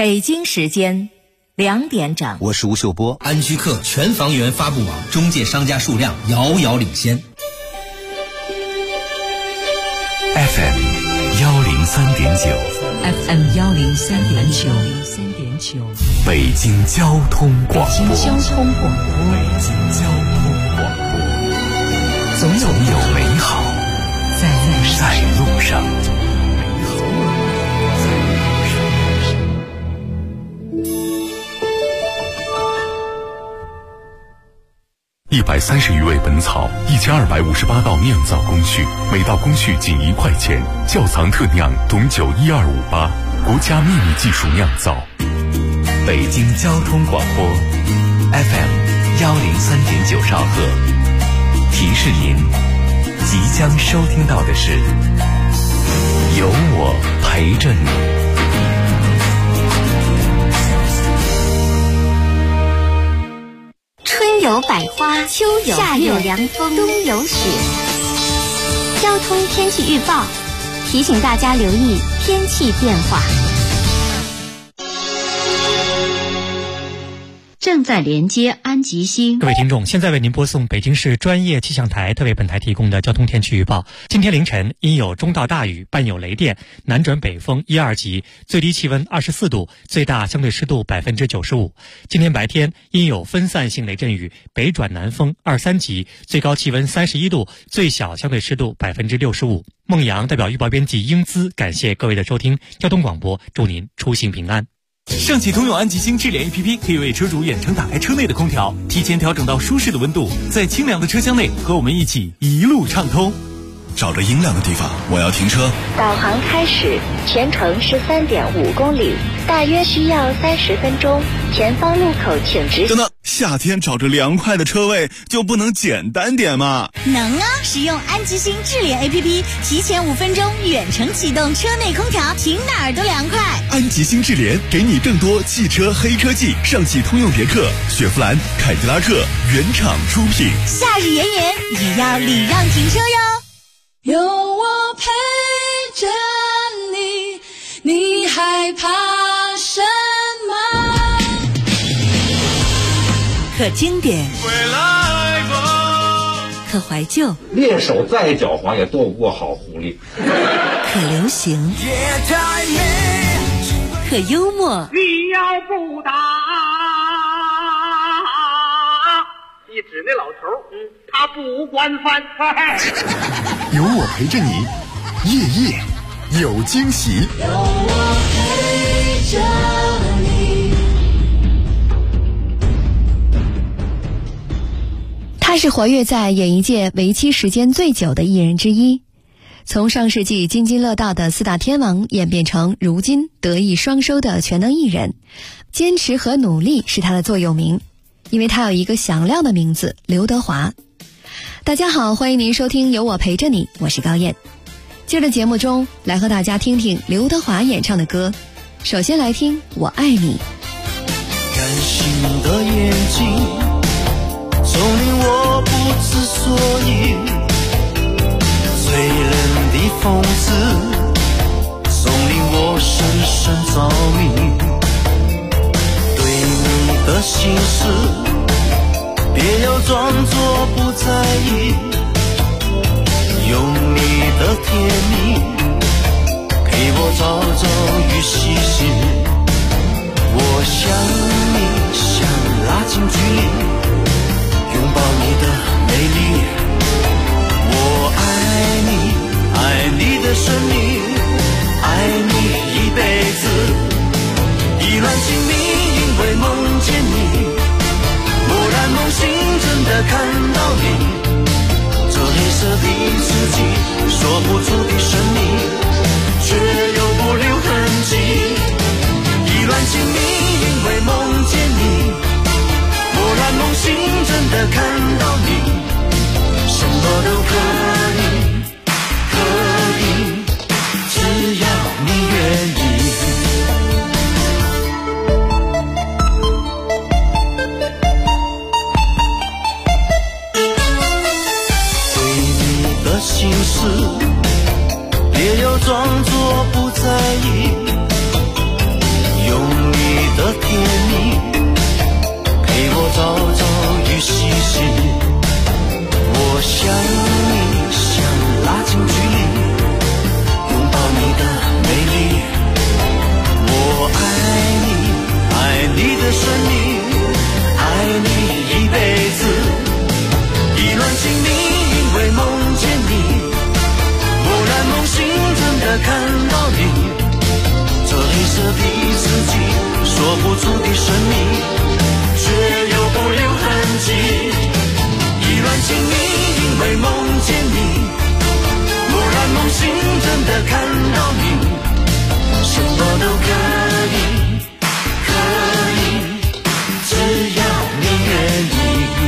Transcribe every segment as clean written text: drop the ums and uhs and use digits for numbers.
北京时间2点整， 我是吴秀波。 安居客全房源发布网中介商家数量遥遥领先。 FM 103.9 FM 103.9， 北京交通广播。 北京交通广播，总有美好在路上。 130余味本草，1258道酿造工序，每道工序仅1块钱。窖藏特酿董酒12588，国家秘密技术酿造。 北京交通广播 FM 103.9兆赫，提示您即将收听到的是有我陪着你。 春有百花，秋有夏有凉风，冬有雪。交通天气预报提醒大家留意天气变化。 正在连接安吉星。 各位听众，现在为您播送北京市专业气象台特为本台提供的交通天气预报。今天凌晨阴有中到大雨，伴有雷电，南转北风1、2级，最低气温24度，最大相对湿度95%。今天白天阴有分散性雷阵雨，北转南风2、3级，最高气温31度，最小相对湿度65%。孟阳代表预报编辑英姿感谢各位的收听，交通广播祝您出行平安。 上汽通用安吉星智联 APP 可以为车主远程打开车内的空调，提前调整到舒适的温度，在清凉的车厢内和我们一起一路畅通。 找着阴凉的地方，我要停车。 导航开始，全程是3.5公里，大约需要30分钟。前方路口请直行。 等等，夏天找着凉快的车位就不能简单点吗？ 能啊！使用安吉星智联 APP， 提前5分钟远程启动车内空调，停哪儿都凉快。 安吉星智联给你更多汽车黑科技，上汽通用别克、雪佛兰、凯迪拉克原厂出品。 夏日炎炎也要礼让停车哟。 有我陪着你，你害怕什么？ 可经典，可怀旧， 猎手再狡猾也斗不过好狐狸。 可流行，可幽默。 你要不打，一指那老头，他不管饭菜。 有我陪着你，夜夜有惊喜。 有我陪着你。 他是活跃在演艺界为期时间最久的艺人之一，从上世纪津津乐道的4大天王演变成如今德艺双收的全能艺人。坚持和努力是他的座右铭，因为他有一个响亮的名字刘德华。大家好，欢迎您收听有我陪着你，我是高燕。今儿的节目中来和大家听听刘德华演唱的歌。首先来听我爱你。 感性的眼睛总令我不知所以，醉人的讽刺总令我深深着迷。对你的心事别要装作不在意，用你的甜蜜陪我朝朝与夕夕。我想你，想拉近距离，拥抱你的美丽。我爱你，爱你的生命，爱你一辈子。意乱情迷，因为梦见你，蓦然梦醒，真的看到你。这黑色的字迹，说不出的神秘，却又不留痕迹。意乱情迷，因为梦见你，蓦然梦醒，真的看到你。什么都可以，可以，只要你愿意。心事别要装作不在意，用意的甜蜜，陪我朝朝与夕夕。我想你，想拉近距离，拥抱你的美丽。我爱你，爱你的生命，爱你一辈子。意乱情迷，因为梦见你，蓦然梦醒，真的看到你。这黑色的自己，说不出的神秘，却又不留痕迹。意乱情迷，因为梦见你，蓦然梦醒，真的看到你。什么都可以，可以，只要你愿意。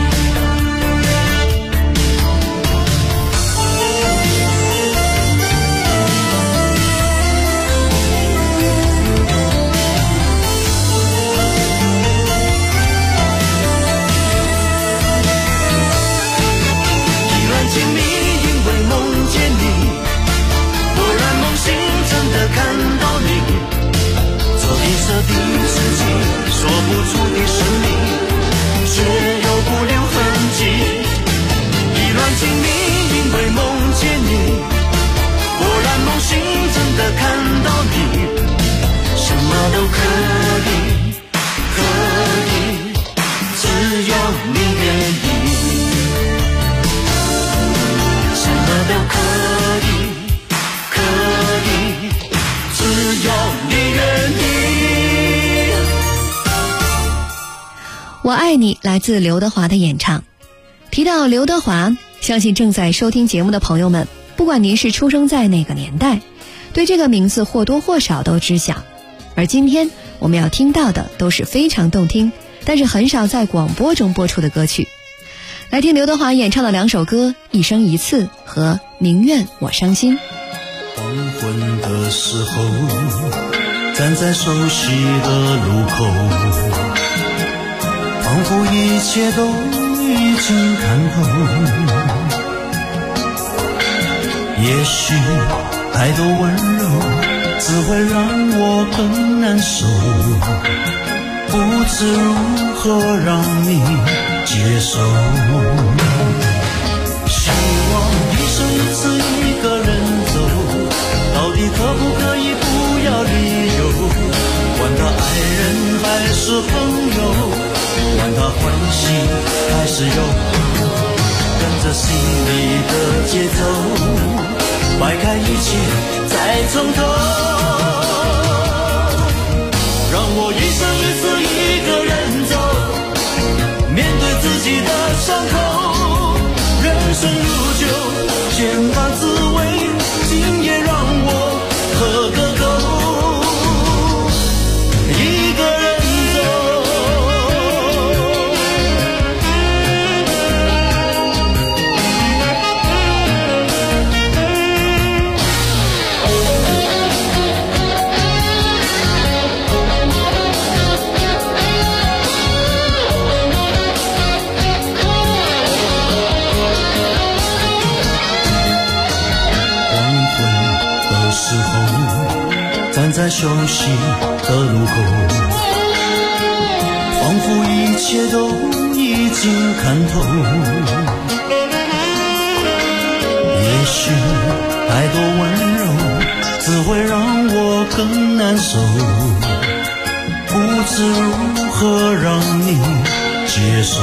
看到你，这黑色的自己，说不出的神秘，却又不留痕迹。意乱情迷，因为梦见你，蓦然梦醒，真的看到你。什么都可以，可以，只要你愿意。什么都可以，可以，只要你愿意。 我爱你来自刘德华的演唱。提到刘德华，相信正在收听节目的朋友们，不管您是出生在哪个年代，对这个名字或多或少都知晓。而今天我们要听到的都是非常动听，但是很少在广播中播出的歌曲。来听刘德华演唱的两首歌，一生一次和宁愿我伤心。 黄昏的时候，站在熟悉的路口，仿佛一切都已经看透。也许太多温柔只会让我更难受，不知如何让你接受。希望一生一次一个人走，到底可不可以不要理由？管他爱人还是朋友，管他欢喜还是忧，跟着心里的节奏，摆开一切再从头。让我一生一次一个人走，面对自己的伤口，人生如酒，千般滋味，今夜让我喝个够。一个人站在熟悉的路口，仿佛一切都已经看透。也许太多温柔只会让我更难受，不知如何让你接受。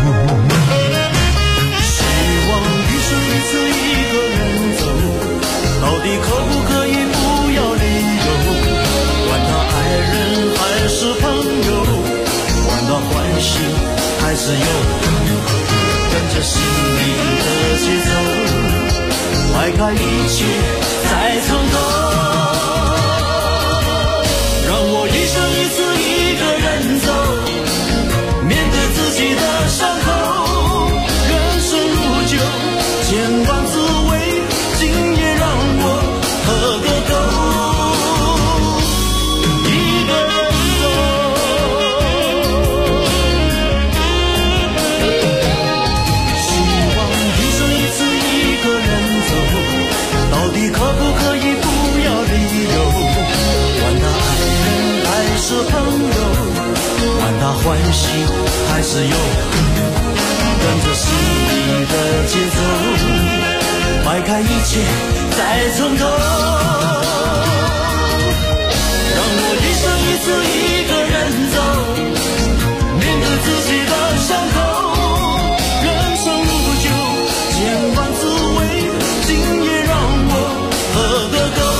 希望一生一次一个人走，到底可不可以不要理由？管他爱人还是朋友，管他欢喜还是忧，跟着心里的节奏，摆开一切再从头。让我一生一次一个人走，面对自己的伤口，人生如酒，千般滋味，今夜让我喝个够。可不可以不系，还是有跟着心的节奏，摆开一切再从头，让我一生一次一个人走，面对自己的伤口，人生路久，千万滋味，今夜让我喝个够。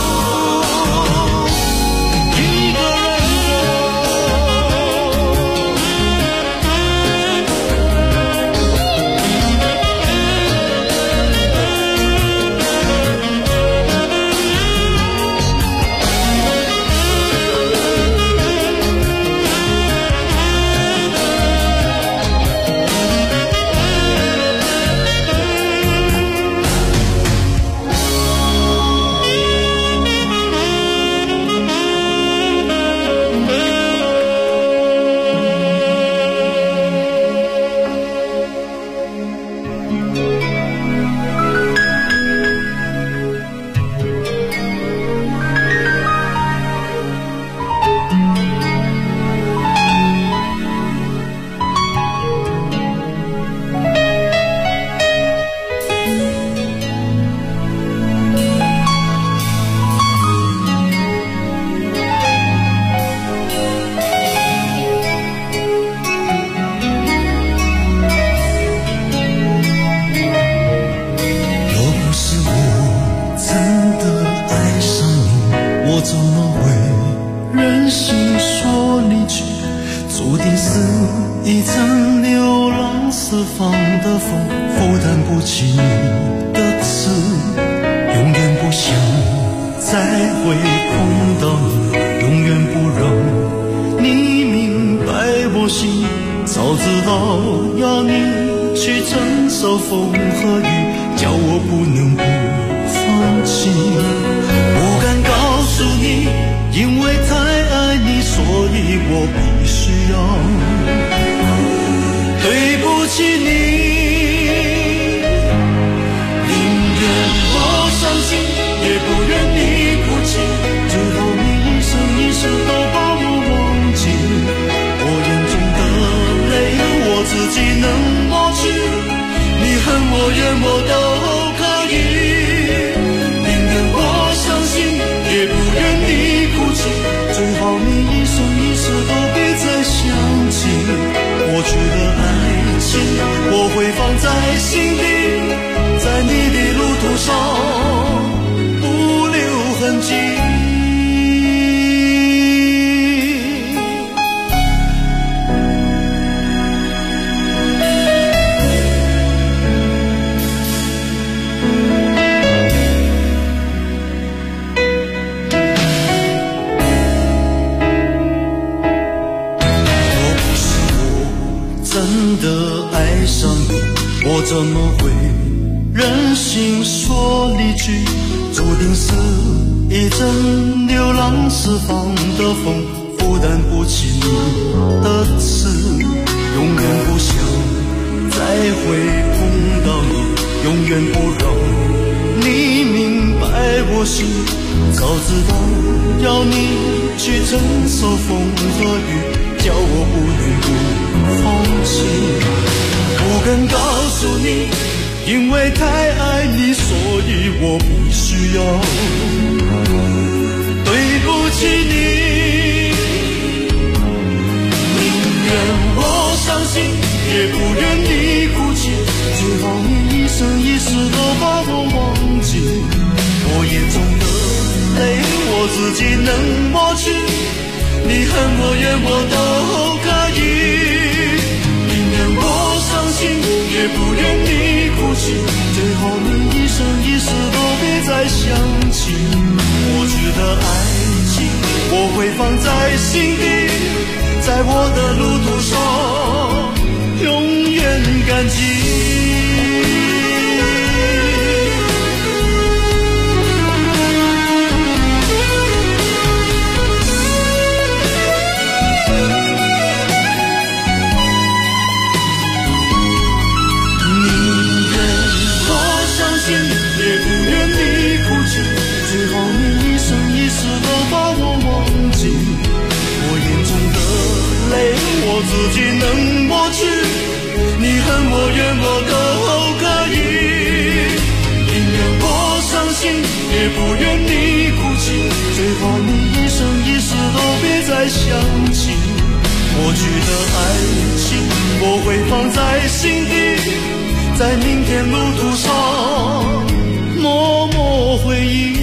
我自己能过去，你恨我怨我都可以，宁愿我伤心，也不愿你哭泣，最好你一生一世都别再想起。过去的爱情我会放在心底，在明天路途上默默回忆。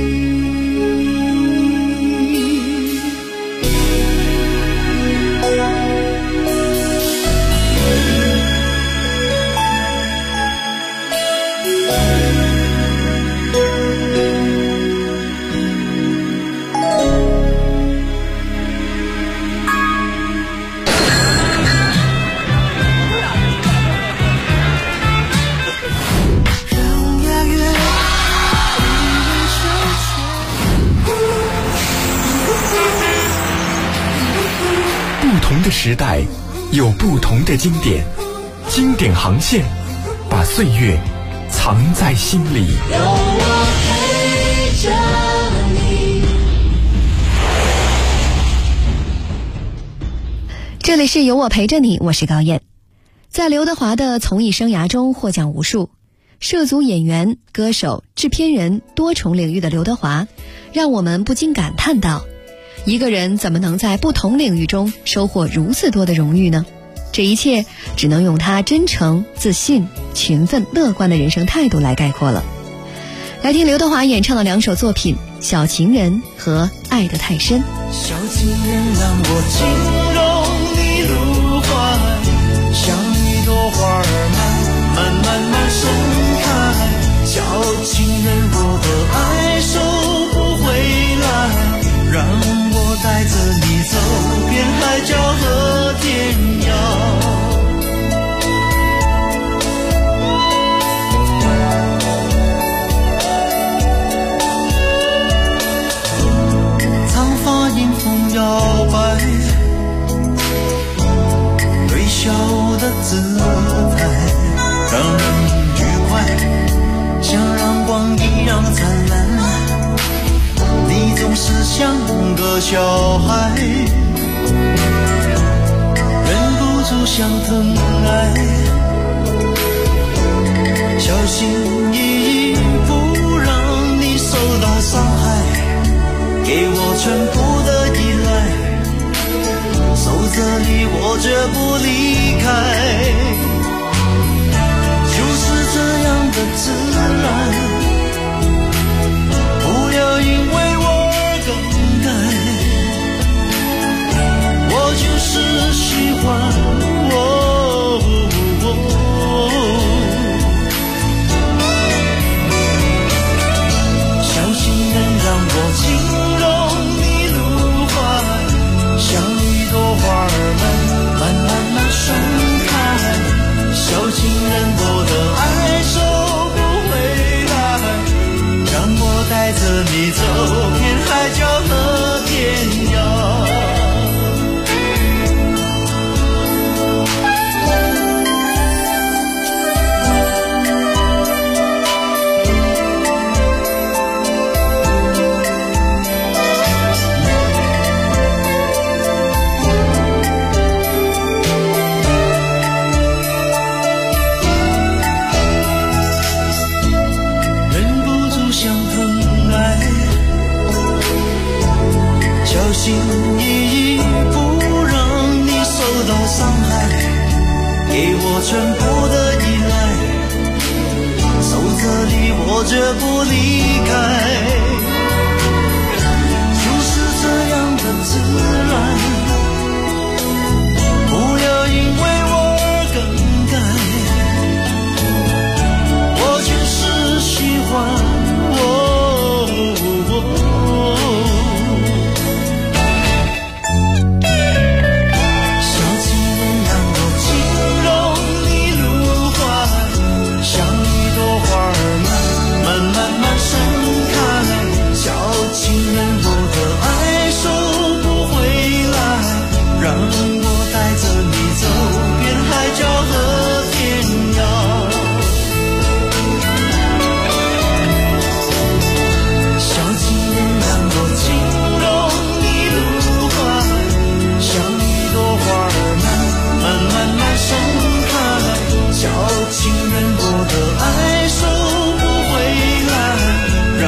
不同的时代有不同的经典，经典航线把岁月藏在心里。 有我陪着你。 这里是有我陪着你，我是高燕。在刘德华的从艺生涯中获奖无数，涉足演员、歌手、制片人多重领域的刘德华，让我们不禁感叹道，一个人怎么能在不同领域中收获如此多的荣誉呢？这一切只能用他真诚、自信、勤奋、乐观的人生态度来概括了。来听刘德华演唱的两首作品《小情人》和《爱得太深》。 小情人让我轻容你入怀，像一朵花儿慢慢盛开。小情人，我的爱收不回来，让我带着你走遍海角和天涯。长发迎风摇摆，微笑的姿态让人愉快，像阳光一样灿烂。你总是像个小孩，忍不住想疼爱，小心翼翼不让你受到伤害，给我全部的依赖，守着你我绝不离开，就是这样的自然，不要因为我更改，我就是喜欢小情人让我轻容你入怀，像一朵花儿慢盛开。小情人，我的爱收不回来，让我带着你走遍海角和天涯。小心翼翼不让你受到伤害，给我全部的依赖，守着你我绝不离开，就是这样的自然，不要因为我而更改，我就是喜欢慢盛开。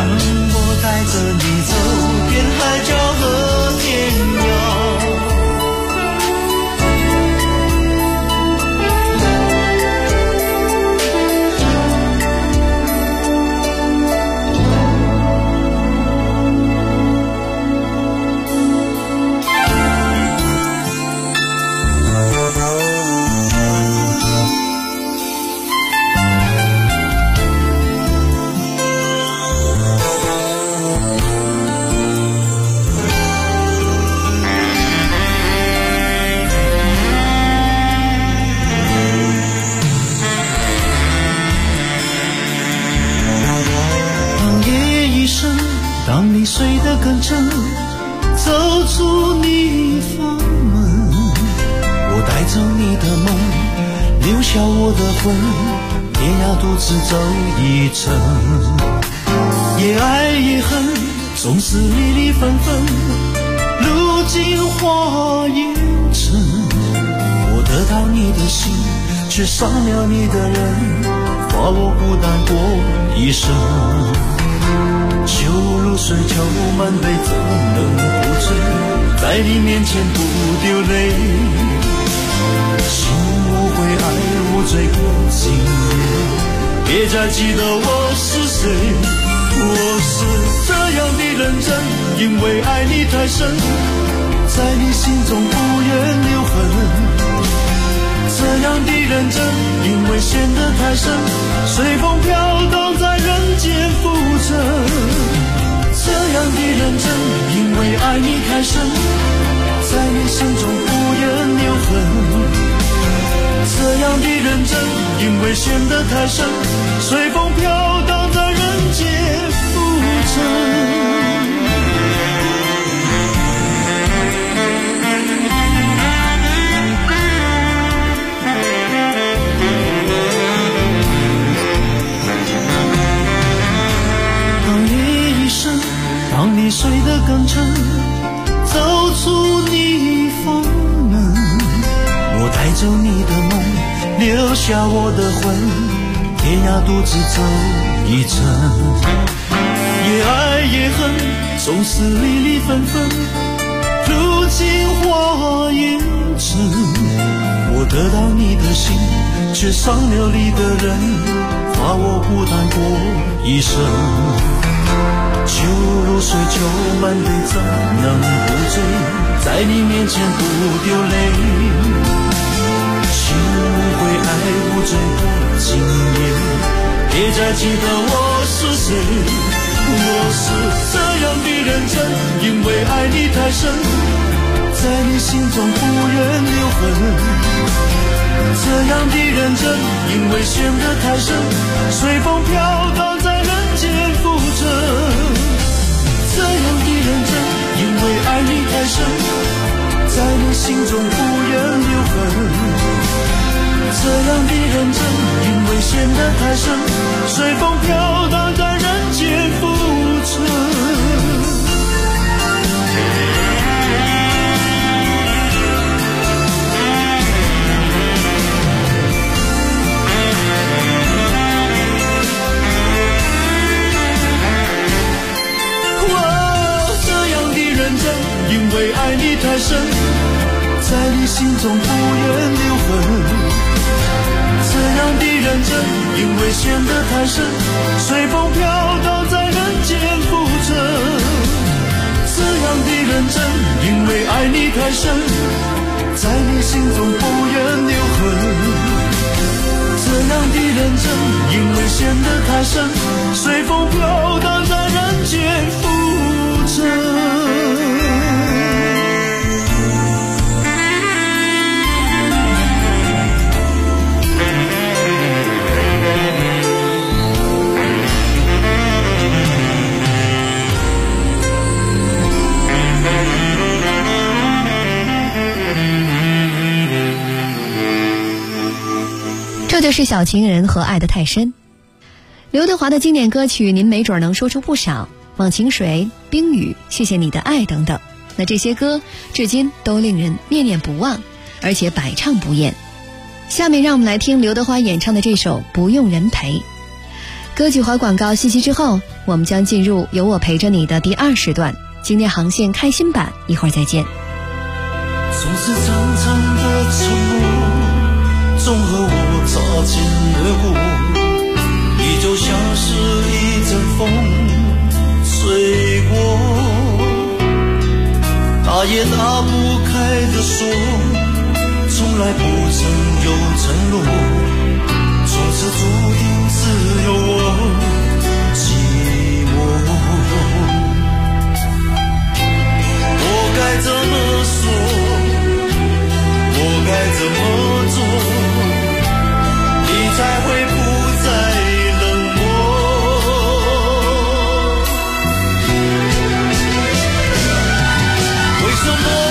我带着你走遍海角和天涯。当你睡得更沉，走出你房门，我带走你的梦，留下我的魂，天涯独自走一程。也爱也恨，总是离离分分，如今花烟尘。我得到你的心，却伤了你的人，罚我孤单过一生。酒如水，酒满杯，怎能不醉？在你面前不丢泪，心无悔，爱无罪，过今夜。别再记得我是谁，我是这样的认真，因为爱你太深，在你心中不愿留痕。这样的认真，因为陷得太深，随风飘荡在人间浮沉。这样的认真，因为爱你太深，在你心中不愿留痕。这样的认真，因为陷得太深，随风飘荡在人间浮沉。当你睡得更沉，走出你房门，我带走你的梦，留下我的魂，天涯独自走一程。也爱也恨，总是离离分分，如今花烟尘。我得到你的心，却伤了你的人，罚我孤单过一生。酒如水，酒满杯，怎能不醉？在你面前不丢泪，心无悔，爱无罪，过今夜。别再记得我是谁，我是这样的认真，因为爱你太深，在你心中不愿留痕。这样的认真，因为陷得太深，随风飘荡在人间浮沉。这样的认真，因为爱你太深，在你心中不愿留痕。这样的认真，因为陷得太深，随风飘荡在人间浮沉。因为爱你太深，在你心中不愿留痕。这样的认真，因为陷得太深，随风飘荡在人间浮沉。这样的认真，因为爱你太深，在你心中不愿留痕。这样的认真，因为陷得太深，随风飘荡在人间浮沉。 这就是小情人和爱得太深。刘德华的经典歌曲您没准能说出不少，忘情水、冰雨、谢谢你的爱等等。那这些歌至今都令人念念不忘，而且百唱不厌。下面让我们来听刘德华演唱的这首《不用人陪》。 歌曲和广告信息之后，我们将进入有我陪着你的第2时段，经典航线开心版，一会儿再见。 总是长长的沉默，总和我擦肩而过，你就像是一阵风吹过，打也打不开的锁，从来不曾有承诺，从此注定只有我寂寞。我该怎么说？我该怎么做？你才会不再冷漠？为什么？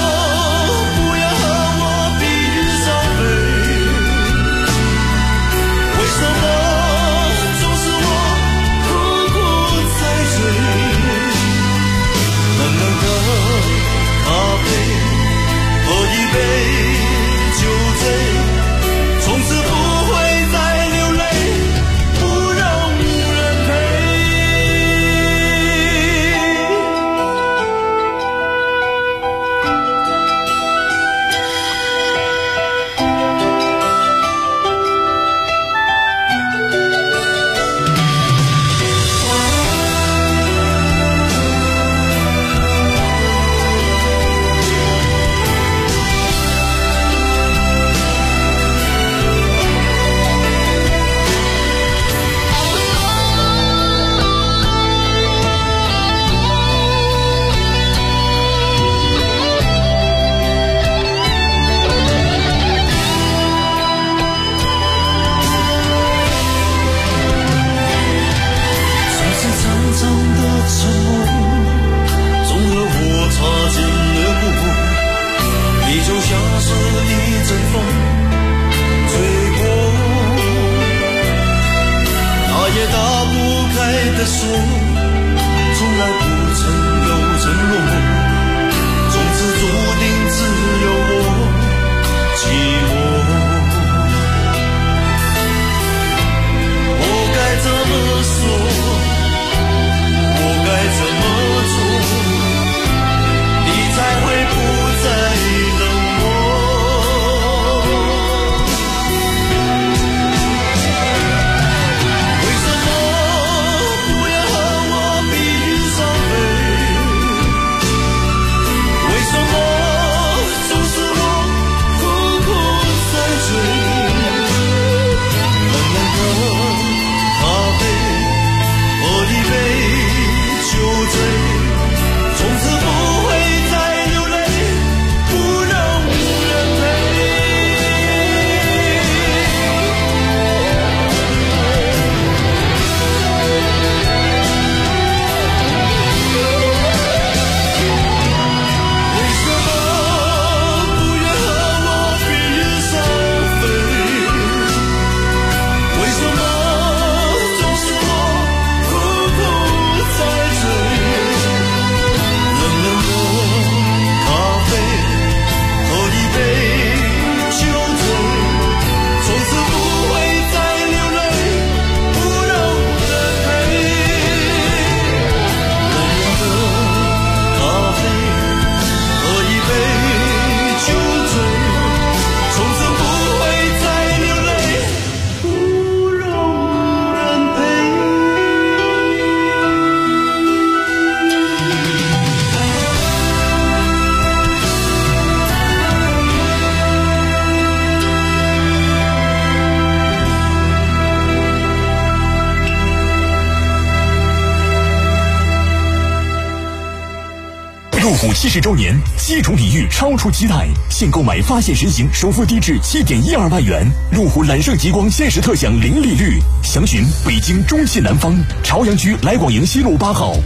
70周年，7重礼遇超出期待，现购买发现神行首付低至7.12万元，路虎揽胜极光限时特享零利率。详询北京中信南方朝阳区来广营西路8号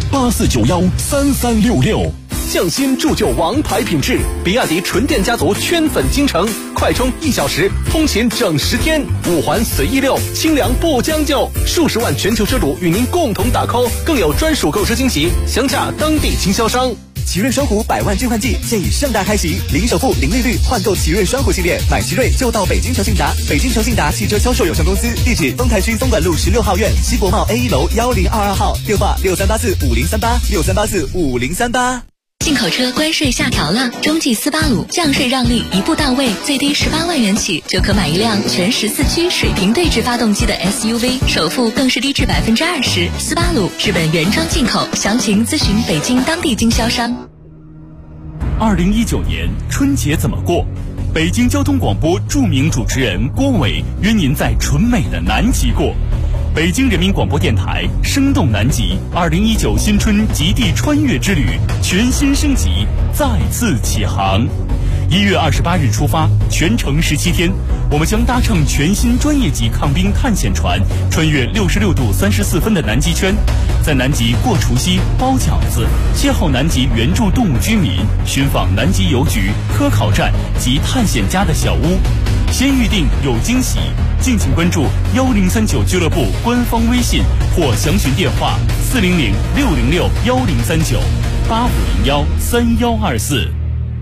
84913366。 匠心铸就王牌品质，比亚迪纯电家族圈粉京城，快充1小时，通勤整10天，5环随意溜，清凉不将就，数十万全球车主与您共同打 call，更有专属购车惊喜，详洽当地经销商。 奇瑞双虎100万兑换季现已盛大开启，零首付、零利率换购奇瑞双虎系列，买奇瑞就到北京诚信达。北京诚信达汽车销售有限公司，地址丰台区东莞路16号院西国贸 A1 楼1022号，电话63845038，63845038。 进口车关税下调了，中继斯巴鲁降税让利一步到位，最低18万元起就可买一辆全14驱水平对置发动机的 SUV， 首付更是低至20%。斯巴鲁日本原装进口，详情咨询北京当地经销商。 2019年春节怎么过？北京交通广播著名主持人郭伟约您在纯美的南极过。北京人民广播电台生动南极2019新春极地穿越之旅全新升级，再次起航。1月28日出发，全程17天，我们将搭乘全新专业级抗冰探险船，穿越66度34分的南极圈，在南极过除夕、包饺子，邂逅南极原住动物居民，寻访南极邮局、科考站及探险家的小屋。先预定有惊喜，敬请关注1039俱乐部官方微信或详询电话400-606-1039-8501-3124。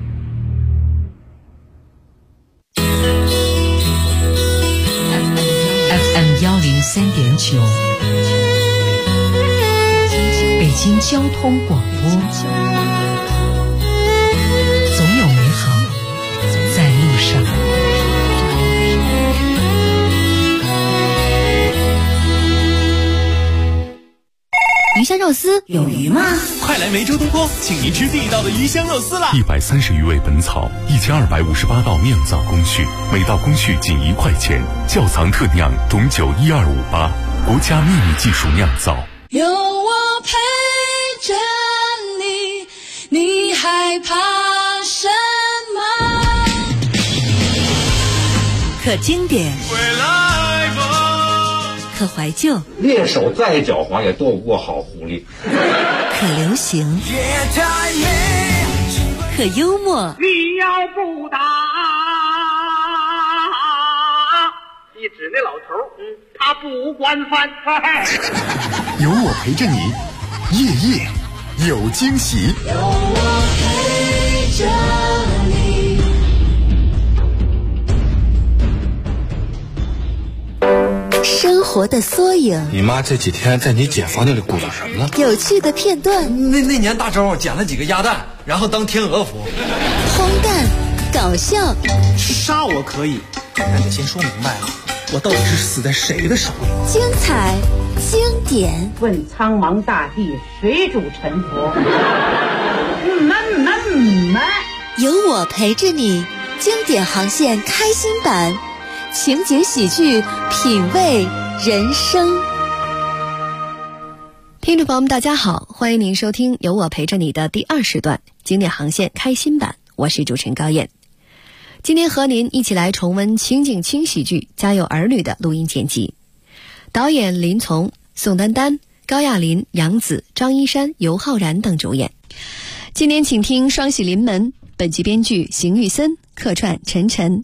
FM 103.9，北京交通广播，总有美好在路上。 鱼香肉丝有鱼吗？ 快来梅州东坡，请您吃地道的鱼香肉丝啦 ！130余味本草，1258道酿造工序，每道工序仅1块钱，窖藏特酿董酒12588，国家秘密技术酿造。 有我陪着你，你害怕什么？ 可经典，可怀旧， 猎手再狡猾也斗不过好狐狸。 可流行，可幽默。 你要不打，一指那老头，他不惯犯。 有我陪着你，夜夜有惊喜。 有我陪着你。 生活的缩影， 你妈这几天在你姐房间里鼓捣什么呢？ 有趣的片段。 那年大周捡了几个鸭蛋，然后当天鹅服。 荒诞，搞笑。 杀我可以，但得先说明白啊，我到底是死在谁的手里？ 精彩，经典。 问苍茫大地，谁主沉浮？ 有我陪着你，经典航线开心版。情节喜剧，品味人生。 听众朋友们大家好，欢迎您收听有我陪着你的第2时段经典航线开心版，我是主持人高燕。今天和您一起来重温情景轻喜剧《家有儿女》的录音剪辑，导演林从、宋丹丹、高亚麟、杨紫、张一山、尤浩然等主演。今天请听双喜临门，本集编剧邢玉森，客串陈晨。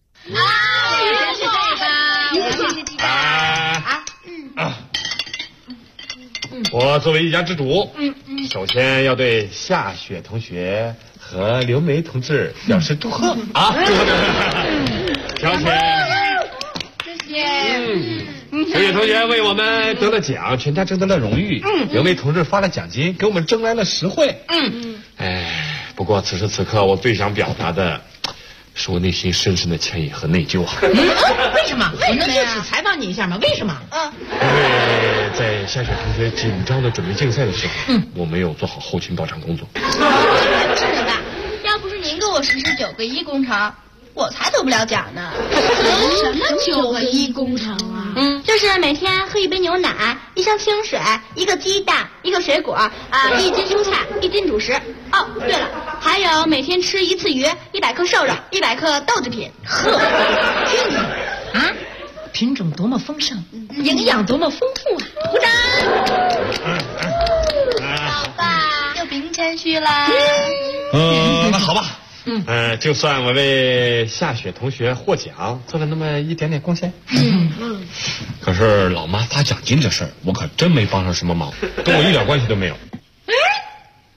我作为一家之主，首先要对夏雪同学和刘梅同志表示祝贺啊！挑选， 谢谢。 夏雪同学为我们得了奖，全家争得了荣誉。刘梅同志发了奖金，给我们争来了实惠。不过此时此刻，我最想表达的是我内心深深的歉意和内疚啊！ 为什么？我能就只采访你一下吗？为什么？ 因为在夏雪同学紧张的准备竞赛的时候，我没有做好后勤保障工作。 是的吧？要不是您给我实施9个1工程，我才得不了奖呢。 什么9个1工程啊？ 就是每天喝1杯牛奶、1箱清水、1个鸡蛋、1个水果1斤蔬菜、1斤主食。哦，对了，还有每天吃1次鱼、100克瘦肉、100克豆制品。 听听啊，品种多么丰盛，营养多么丰富啊！鼓掌。 老爸又别谦虚啦。 那好吧。就算我为夏雪同学获奖做了那么一点点贡献。可是老妈发奖金这事儿，我可真没帮上什么忙，跟我一点关系都没有。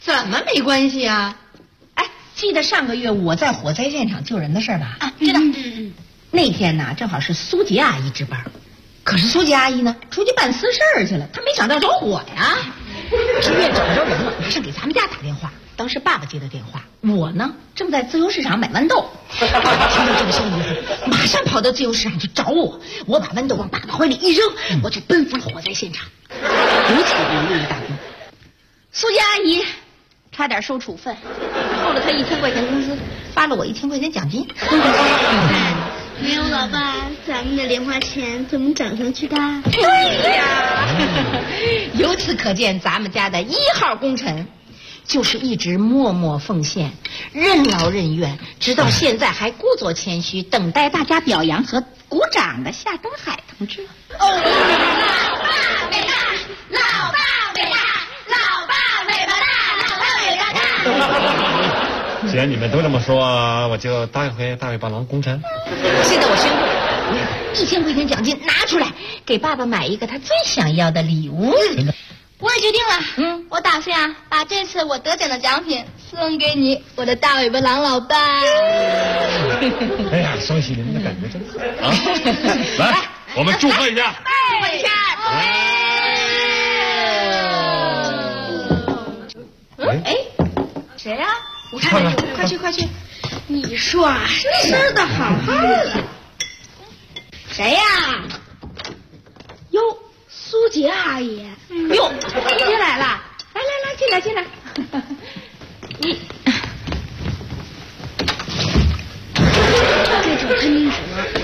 怎么没关系啊？哎，记得上个月我在火灾现场救人的事吧？ 啊，知道。 那天呢，正好是苏杰阿姨值班，可是苏杰阿姨呢出去办私事儿去了，她没想到着火呀。职员找不着人了，马上给咱们家打电话。当时爸爸接的电话，我呢正在自由市场买豌豆。爸爸听到这个消息以后，马上跑到自由市场去找我。我把豌豆往爸爸怀里一扔，我就奔赴了火灾现场。如此努力的打工，苏家阿姨差点受处分，扣了她1000块钱工资，发了我1000块钱奖金。 没有老爸，咱们的零花钱怎么涨上去的？ 对呀，由此可见，咱们家的1号功臣就是一直默默奉献、任劳任怨，直到现在还故作谦虚，等待大家表扬和鼓掌的夏东海同志。 老爸伟大，老爸伟大，老爸尾巴大，老爸尾巴大。 既然你们都这么说，我就当一回大尾巴狼功臣。 现在我宣布，1000块钱奖金拿出来，给爸爸买一个他最想要的礼物。 我也决定了，我打算把这次我得奖的奖品送给你，我的大尾巴狼老爸。 哎呀，双喜临门的感觉真好啊！来，我们祝贺一下。 祝贺一下。 哎，谁呀？我看看，快去快去！ 你说啊，吃的好好的。 谁呀？ 哟，苏杰阿姨。 哟，苏杰来了！来，进来。你这种喷明纸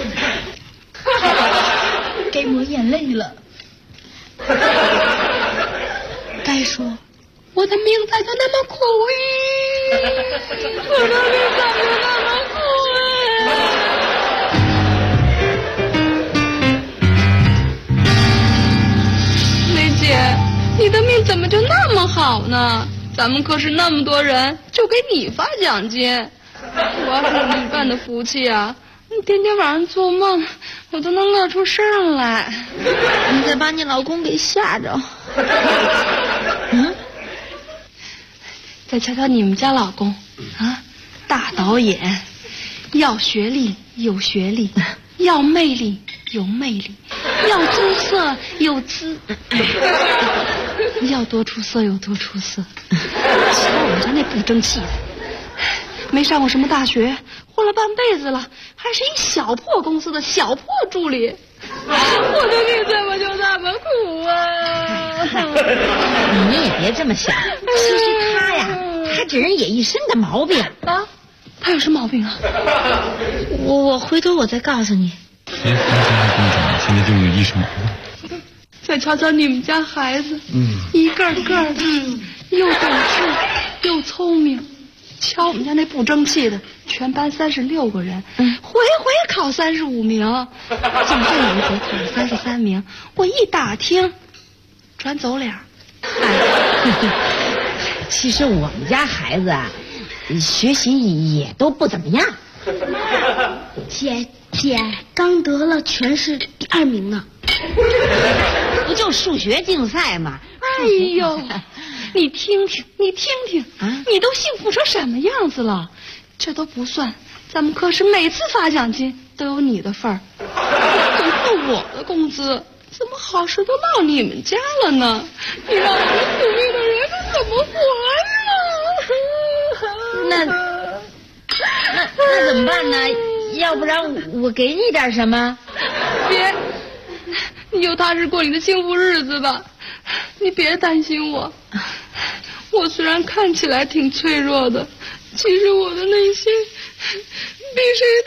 给抹眼泪了。 该说我的命咋就那么苦我的命咋就那么苦梅姐，你的命怎么就那么好呢？咱们可是那么多人，就给你发奖金。我要是有你办的福气啊，你天天晚上做梦，我都能乐出声来。 你再把你老公给吓着。 再瞧瞧你们家老公啊，大导演，要学历有学历，要魅力有魅力，要姿色有姿，要多出色有多出色。瞧我们家那不争气的，没上过什么大学，混了半辈子了，还是一小破公司的小破助理。我的命怎么就那么苦啊？ 你也别这么想，其实他呀，他这人也一身的毛病啊。他有什么毛病啊？ 我回头我再告诉你。 别发现现在就有一身毛病。 再瞧瞧你们家孩子，一个个的，又懂事又聪明。瞧我们家那不争气的，全班36个人，回考35名，总算有一回考了33名。我一打听，转走脸。 其实我们家孩子啊，学习也都不怎么样。 姐刚得了全市第2名呢。 不就数学竞赛吗？ 哎呦，你听听啊，你都幸福成什么样子了？这都不算，咱们可是每次发奖金都有你的份儿，总扣我的工资，怎么好事都落你们家了呢？你让我们苦命的人可怎么那活呀？ 怎么办呢？要不然我给你点什么？ 别，你就踏实过你的幸福日子吧，你别担心我。我虽然看起来挺脆弱的，其实我的内心比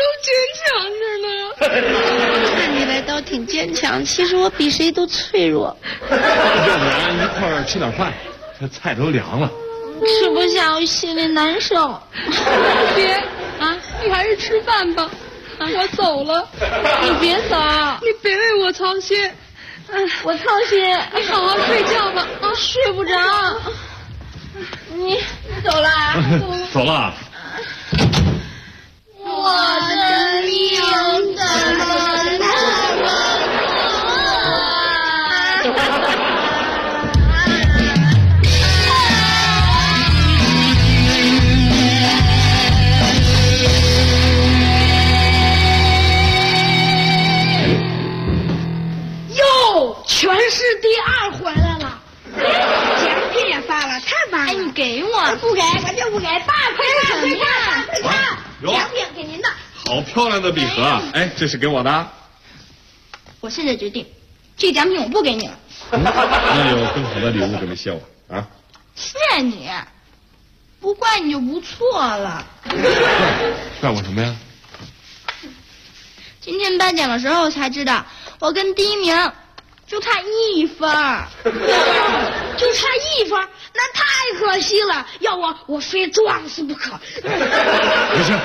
谁都坚强着呢。 看起来倒挺坚强，其实我比谁都脆弱。 要不然一块儿吃点饭，这菜都凉了。 吃不下，我心里难受。 别啊，你还是吃饭吧。我走了。 你别走， 你别为我操心。 我操心。 你好好睡觉吧。 睡不着。你走了？ 走了。 我的命怎么那么苦？ 不给我？ 不给，我就不给。爸，快看，快看，快看！ 有奖品给您的。 好漂亮的笔盒啊！哎，这是给我的。 我现在决定，这奖品我不给你了。 那有更好的礼物准备谢我啊？ 谢你，不怪你就不错了。 怪我什么呀？ 今天颁奖的时候才知道，我跟第一名就差1分， 就差1分，那太可惜了。要我非撞死不可。 没事。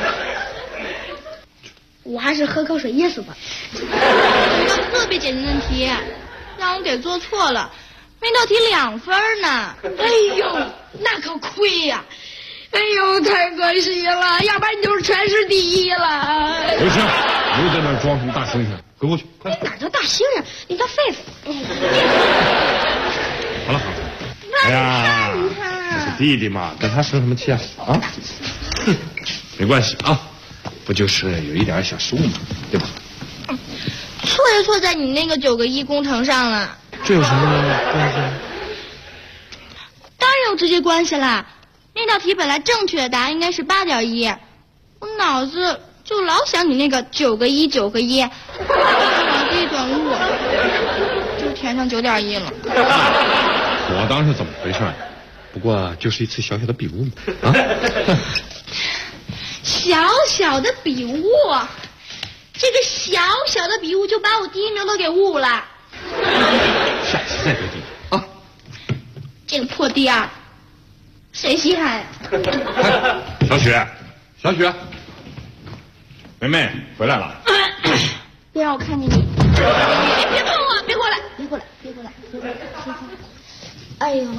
我还是喝口水噎死吧。 一个特别简单的题，让我给做错了，那道题2分呢。 哎呦，那可亏呀！哎呦，太可惜了，要不然你就是全市第1了。 不是，又在那装什么大猩猩？回过去，快！ 你哪叫大猩猩？你叫狒狒。 好了好了。哎呀，这是弟弟嘛，跟他生什么气啊？啊？哼，没关系啊。不就是有一点小失误嘛，对吧？ 错就错在你那个9个1工程上了。 这有什么关系？ 当然有直接关系啦。那道题本来正确的答案应该是8.1，我脑子就老想你那个9个1，脑子一短路，就填上9.1了。 我当是怎么回事？不过就是一次小小的笔误嘛。啊。 小小的笔误，这个小小的笔误就把我第1名都给误了。 下次再给第1啊！ 这个破第2，谁稀罕呀？ 小雪，妹妹回来了。 别让我看见你！别碰我！别过来！哎呦，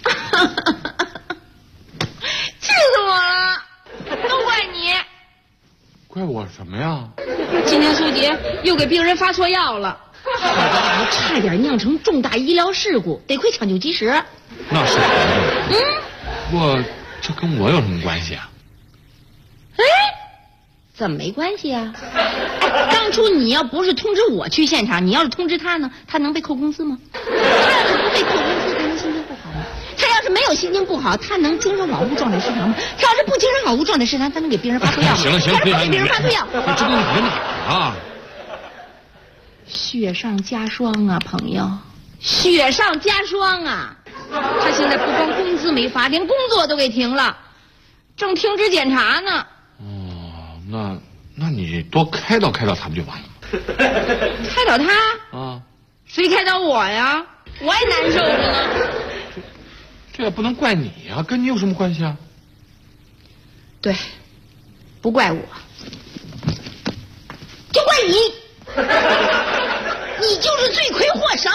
气死我了！都怪你！ 怪我什么呀？ 今天苏杰又给病人发错药了，差点酿成重大医疗事故，得亏抢救及时。 那是不过这跟我有什么关系啊？ 哎，怎么没关系啊？当初你要不是通知我去现场，你要是通知他呢，他能被扣工资吗？他要是不被扣工资，他能心情不好吗？他要是没有心情不好，他能精神恍惚状态失常吗？他要是不精神恍惚状态失常，他能给病人发错药吗？ 行了， 他能给病人发错药。 这都哪啊？ 雪上加霜啊，朋友，雪上加霜啊！他现在不光工资没发，连工作都给停了，正停职检查呢。 哦，那你多开导他不就完了吗？ 开导他啊？ 谁开导我呀？我也难受着呢。 这也不能怪你呀，跟你有什么关系啊？ 对，不怪我，就怪你，你就是罪魁祸首。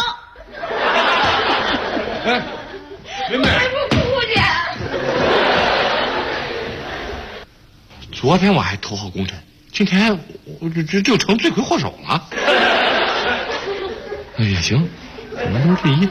哎，妹妹， 不哭去。 昨天我还头号功臣，今天我就成罪魁祸首了。哎呀，行，我们都是第1。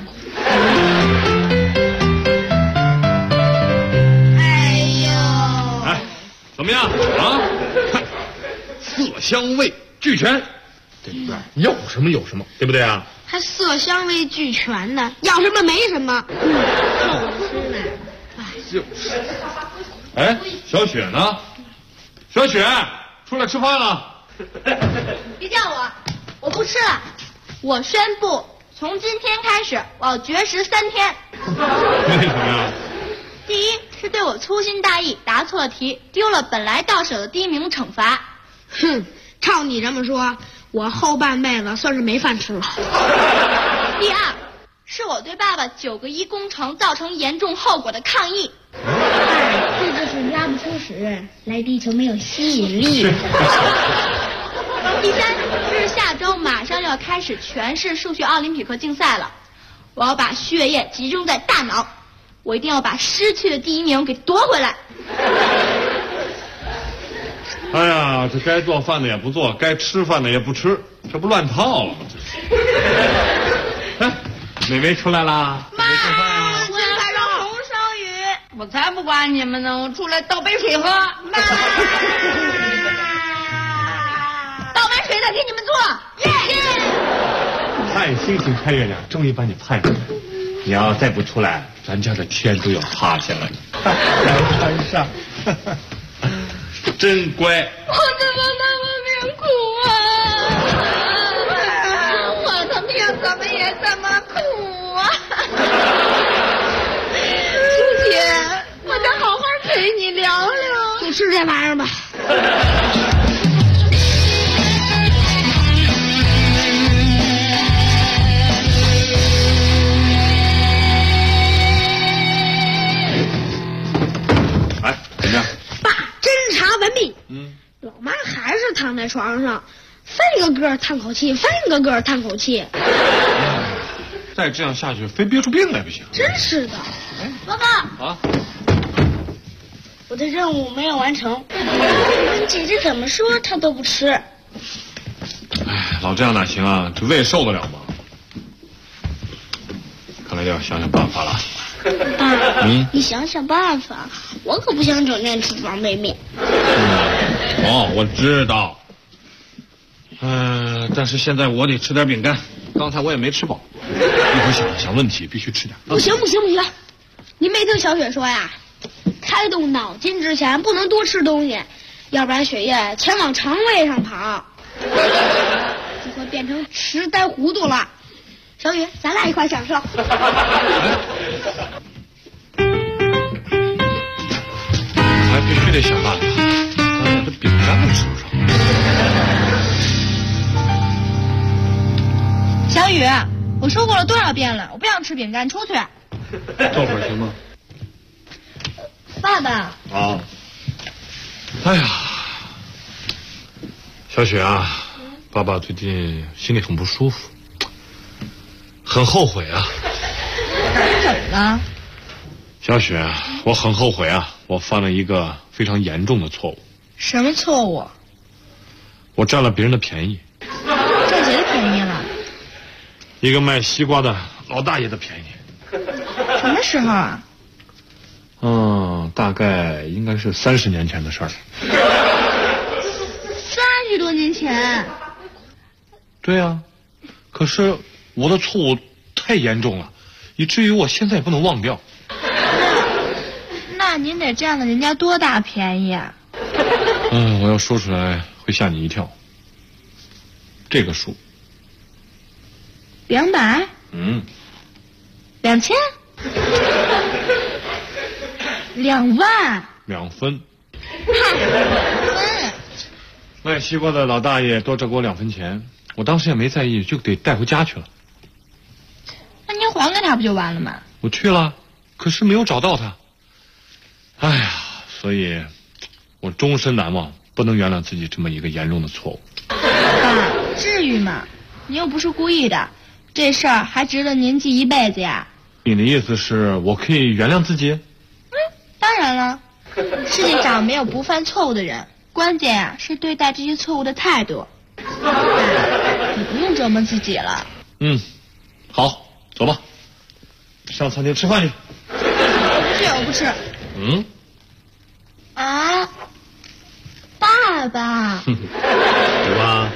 怎么样啊？色香味俱全，对不对？要什么有什么，对不对啊？ 还色香味俱全呢，要什么没什么。好吃呢。 就是。哎，小雪呢？小雪，出来吃饭了。 别叫我不吃了。我宣布，从今天开始，我要绝食3天。 为什么呀？ 第一是对我粗心大意，答错题，丢了本来到手的第1名惩罚。 哼，照你这么说，我后半辈子算是没饭吃了。 第2是我对爸爸9个1工程造成严重后果的抗议。 这就是拉不出屎，来地球没有吸引力。第3是下周马上要开始全市数学奥林匹克竞赛了，我要把血液集中在大脑。我一定要把失去的第1名给夺回来。 哎呀，这该做饭的也不做，该吃饭的也不吃，这不乱套了吗？哎，美美出来啦！ 妈，我今天晚上红烧鱼，我才不管你们呢，我出来倒杯水喝。妈，倒满水的给你们做。 看星星看月亮，终于把你盼上了。你要再不出来， 咱家的天都要塌下来了。来穿上，真乖。 我怎么那么命苦啊？我的命怎么也这么苦啊？ 苏姐，我得好好陪你聊聊。 就吃这玩意儿吧。 哎，怎么样？ 爸，侦查完毕。老妈还是躺在床上，翻一个个叹口气，翻一个个叹口气。 再这样下去，非憋出病来不行。 真是的。报告。 啊。 我的任务没有完成，跟姐姐怎么说她都不吃。 哎，老这样哪行啊？这胃受得了吗？看来要想想办法了。 爸，你想想办法，我可不想整天吃方便面。 哦，我知道。但是现在我得吃点饼干，刚才我也没吃饱。一会儿想想问题，必须吃点。 不行！您没听小雪说呀？开动脑筋之前不能多吃东西，要不然血液全往肠胃上跑，就会变成痴呆糊涂了。小雨，咱俩一块享受。 还必须得想办法，咱俩这饼干都吃不上。 小雨，我说过了多少遍了，我不想吃饼干，出去。 坐会儿行吗？ 爸爸。 啊。哎呀，小雪啊，爸爸最近心里很不舒服，很后悔啊。 怎么了？ 小雪，我很后悔啊，我犯了一个非常严重的错误。 什么错误？ 我占了别人的便宜。 占谁的便宜了？ 一个卖西瓜的老大爷的便宜。 什么时候啊？ 大概应该是30年前的事儿。 30多年前。 对啊，可是我的错误太严重了，以至于我现在也不能忘掉。 那您得占了人家多大便宜啊？ 我要说出来会吓你一跳。这个数。 200。2000。2万。 2分。卖西瓜的老大爷多挣给我2分钱，我当时也没在意，就得带回家去了。 那您还给他不就完了吗？ 我去了，可是没有找到他。哎呀，所以我终身难忘，不能原谅自己这么一个严重的错误。 爸，至于吗？您又不是故意的，这事儿还值得您记一辈子呀。 你的意思是我可以原谅自己？ 当然了，世界上没有不犯错误的人，关键啊是对待这些错误的态度。你不用折磨自己了。 好，走吧，上餐厅吃饭去。 我不吃。爸爸。 有吧？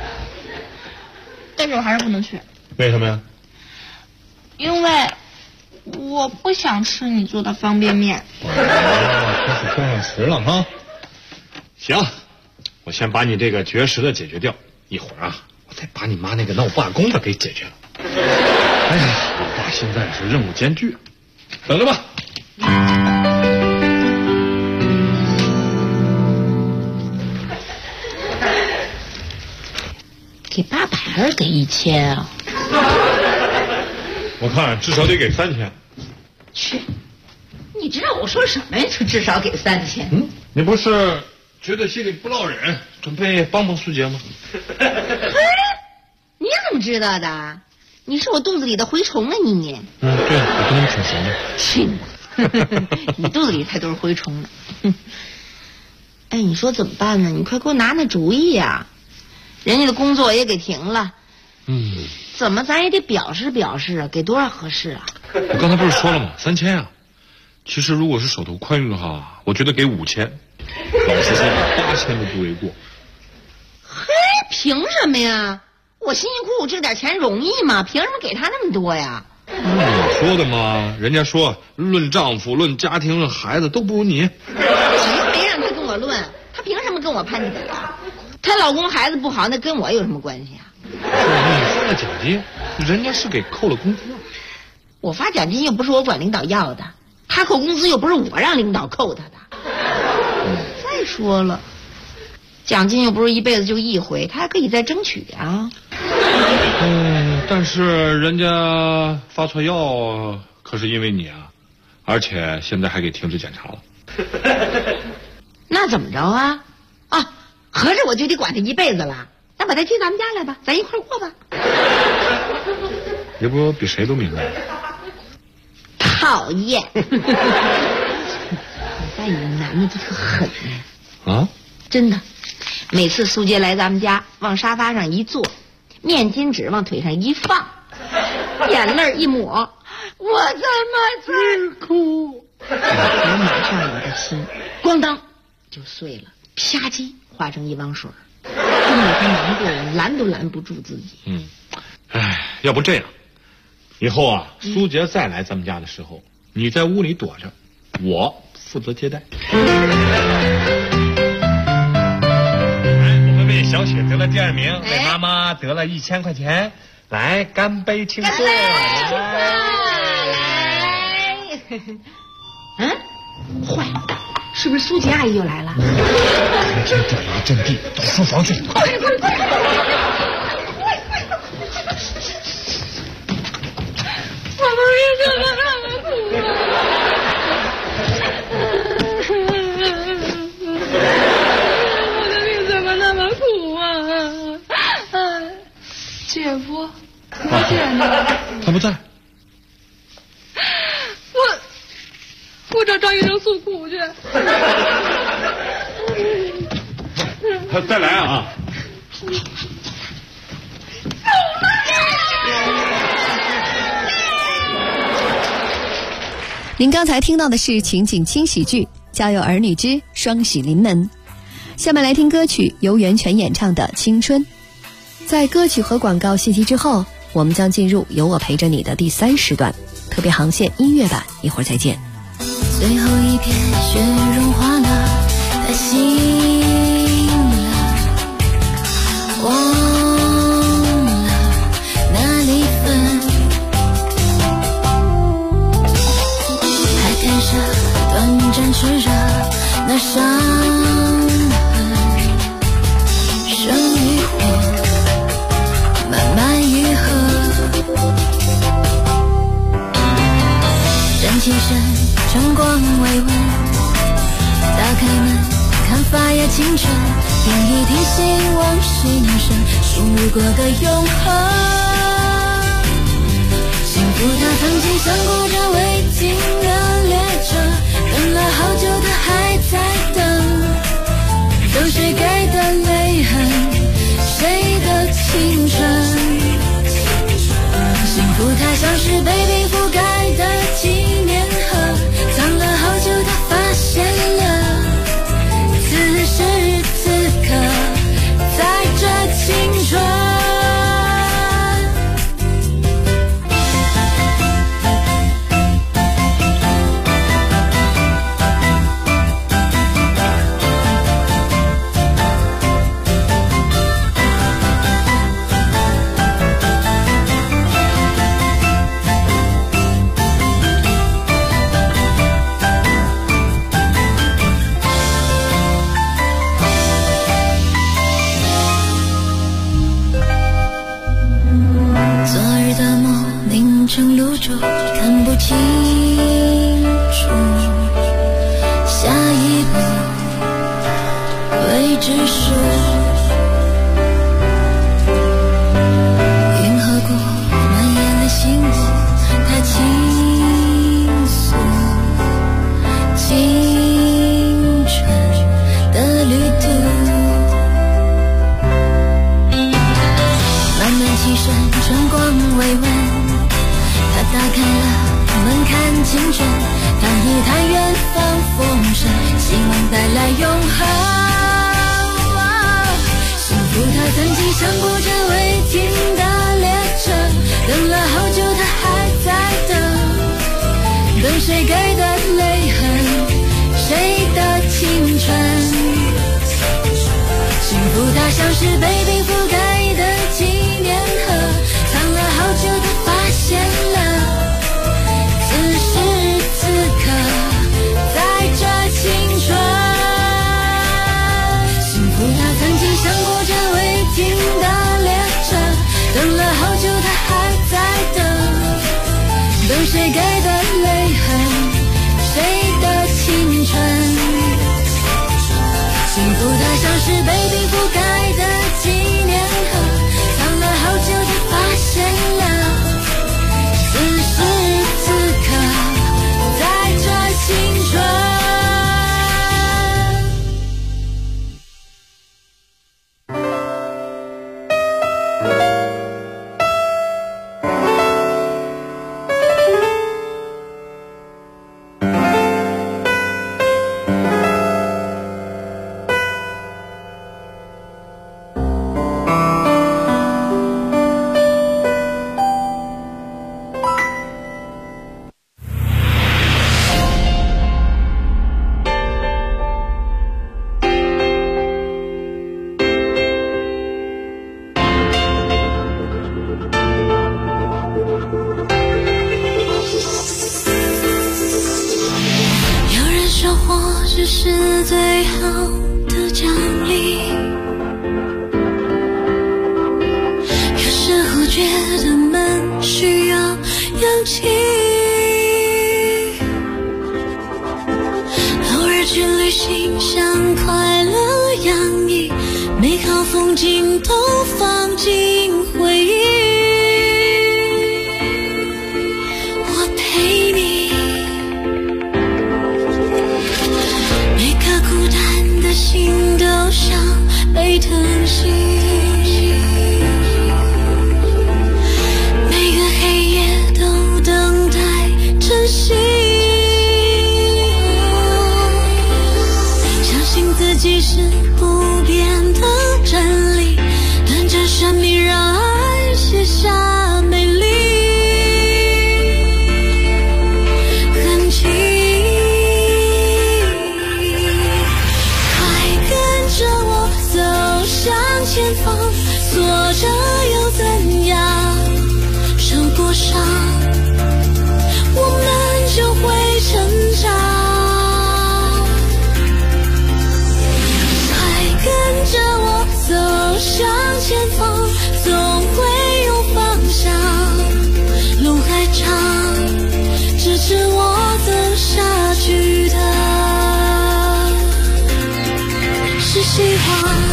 但是我还是不能去。 为什么呀？ 因为我不想吃你做的方便面。 开始碰上食了哈。行，我先把你这个绝食的解决掉，一会儿啊，我再把你妈那个闹罢工的给解决了。哎呀，我爸现在是任务艰巨，等着吧。 给800还是给1000啊？ 我看至少得给3000。 去，你知道我说什么呀？就至少给3000。 你不是觉得心里不落忍，准备帮帮苏杰吗？ 你怎么知道的？你是我肚子里的蛔虫啊你！ 对，我跟你挺熟的。 去你！你肚子里才都是蛔虫呢。哎，你说怎么办呢？你快给我拿主意呀！人家的工作也给停了。怎么咱也得表示表示啊？给多少合适啊？ 我刚才不是说了吗？3000啊。其实如果是手头宽裕的话，我觉得给5000。老实说，8000都不为过。 嘿，凭什么呀？我辛辛苦苦挣点钱容易吗？凭什么给他那么多呀？ 我说的嘛，人家说论丈夫、论家庭、论孩子都不如你。 谁没让他跟我论？他凭什么跟我攀比啊？她老公孩子不好，那跟我有什么关系啊？ 你发了奖金，人家是给扣了工资。 我发奖金又不是我管领导要的，他扣工资又不是我让领导扣他的。再说了，奖金又不是一辈子就一回，他还可以再争取啊。 但是人家发错药可是因为你啊，而且现在还给停止检查了。 那怎么着啊？啊，合着我就得管他一辈子了？那把他接咱们家来吧，咱一块过吧。 也不比谁都明白。 讨厌！但有男的就特狠啊！ 真的，每次苏杰来咱们家，往沙发上一坐，面巾纸往腿上一放，眼泪一抹，我怎么在哭？我马上我的心咣当就碎了，啪叽化成一汪水，真的他难过，我拦都拦不住自己。 要不这样，以后啊，苏杰再来咱们家的时候，你在屋里躲着，我负责接待。我们为小雪得了第2名，为妈妈得了1000块钱，来干杯庆贺！ 来，坏，是不是苏杰阿姨又来了？ 赶紧转移阵地，到书房去！快！ 我们为什么那么苦我的命怎么那么苦啊？姐夫，我姐呢？ 他不在。 我找张医生诉苦去。 再来啊！ 您刚才听到的是情景轻喜剧《家有儿女之双喜临门》，下面来听歌曲由袁泉演唱的《青春》。在歌曲和广告信息之后，我们将进入有我陪着你的第3时段特别航线音乐版，一会儿再见。 最后一片雪融化了，它醒了，忘了那离分，海滩上短暂炽热那伤痕，生与火慢慢愈合，站起身晨光微温，打开门看发芽青春，听一听心往事凝神，属于过的永恒。幸福它曾经像过着未停的列车，等了好久它还在等，都谁给的泪痕，谁的青春。幸福它像是被冰覆盖的纪念盒，藏了好久他发现了，此时此刻在这青春。成露珠看不清楚，下一步未知数，云和过蔓延了幸福，它倾诉青春的旅途，慢慢起身晨光微温，打开了门看青春，谈一谈远方风声，希望带来永恒。幸福它曾经像过着未停的列车，等了好久它还在谁给的泪痕，谁的青春？幸福它像是被冰覆盖的纪念盒，藏了好久的发现了，此时此刻在这青春。幸福它曾经像过着未停的列车，等了好久它还在等谁给的泪痕，谁的青春？幸福它像是被冰覆盖的纪念盒，藏了好久的发现了，此时此刻在这青春。是最好的奖励，有时候觉得梦需要勇气，偶尔去旅行像快乐洋溢，美好风景都放进回忆，我陪你心都像被疼惜，每个黑夜都等待晨曦，相信自己是不变的真理，等着生命让爱写下美丽痕迹。前方坐着又怎样，受过伤我们就会成长，快跟着我走向前方，总会有方向，路还长，支持我走下去的是希望。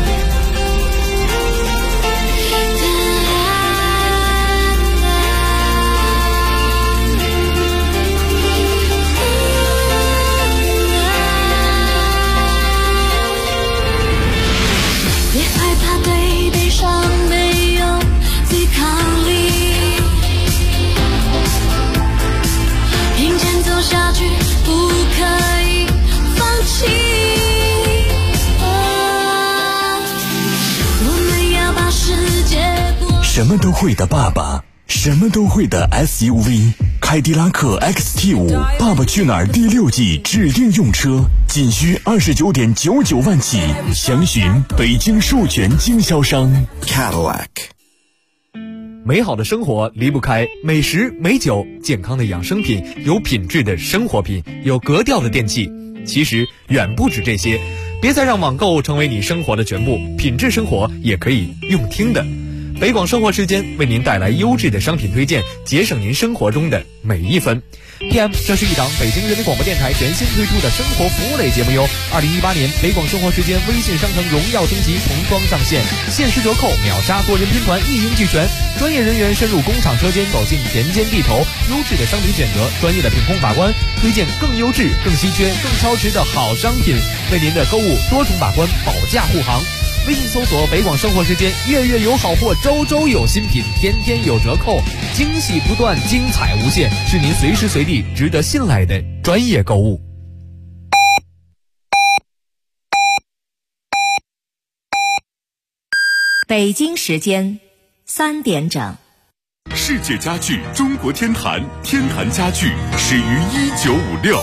下去不可以放弃，我们要把世界什么都会的爸爸，什么都会的 SUV 凯迪拉克 XT5 爸爸去哪儿第6季指定用车，仅需29.99万起，详询北京授权经销商 Cadillac。 美好的生活离不开美食美酒，健康的养生品，有品质的生活品，有格调的电器。其实远不止这些，别再让网购成为你生活的全部，品质生活也可以用听的。北广生活时间为您带来优质的商品推荐，节省您生活中的每一分。PM， 这是一档北京人民广播电台全新推出的生活服务类节目哟。2018年北广生活时间微信商城荣耀升级，童装上线，限时折扣，秒杀多人拼团，一应俱全。专业人员深入工厂车间，走进田间地头，优质的商品选择，专业的品控把关，推荐更优质、更稀缺、更超值的好商品，为您的购物多重把关，保驾护航。微信搜索北广生活时间，月月有好货，周周有新品，天天有折扣，惊喜不断，精彩无限，是您随时随地值得信赖的专业购物。 北京时间3点整。 世界家具中国天坛，天坛家具始于1956。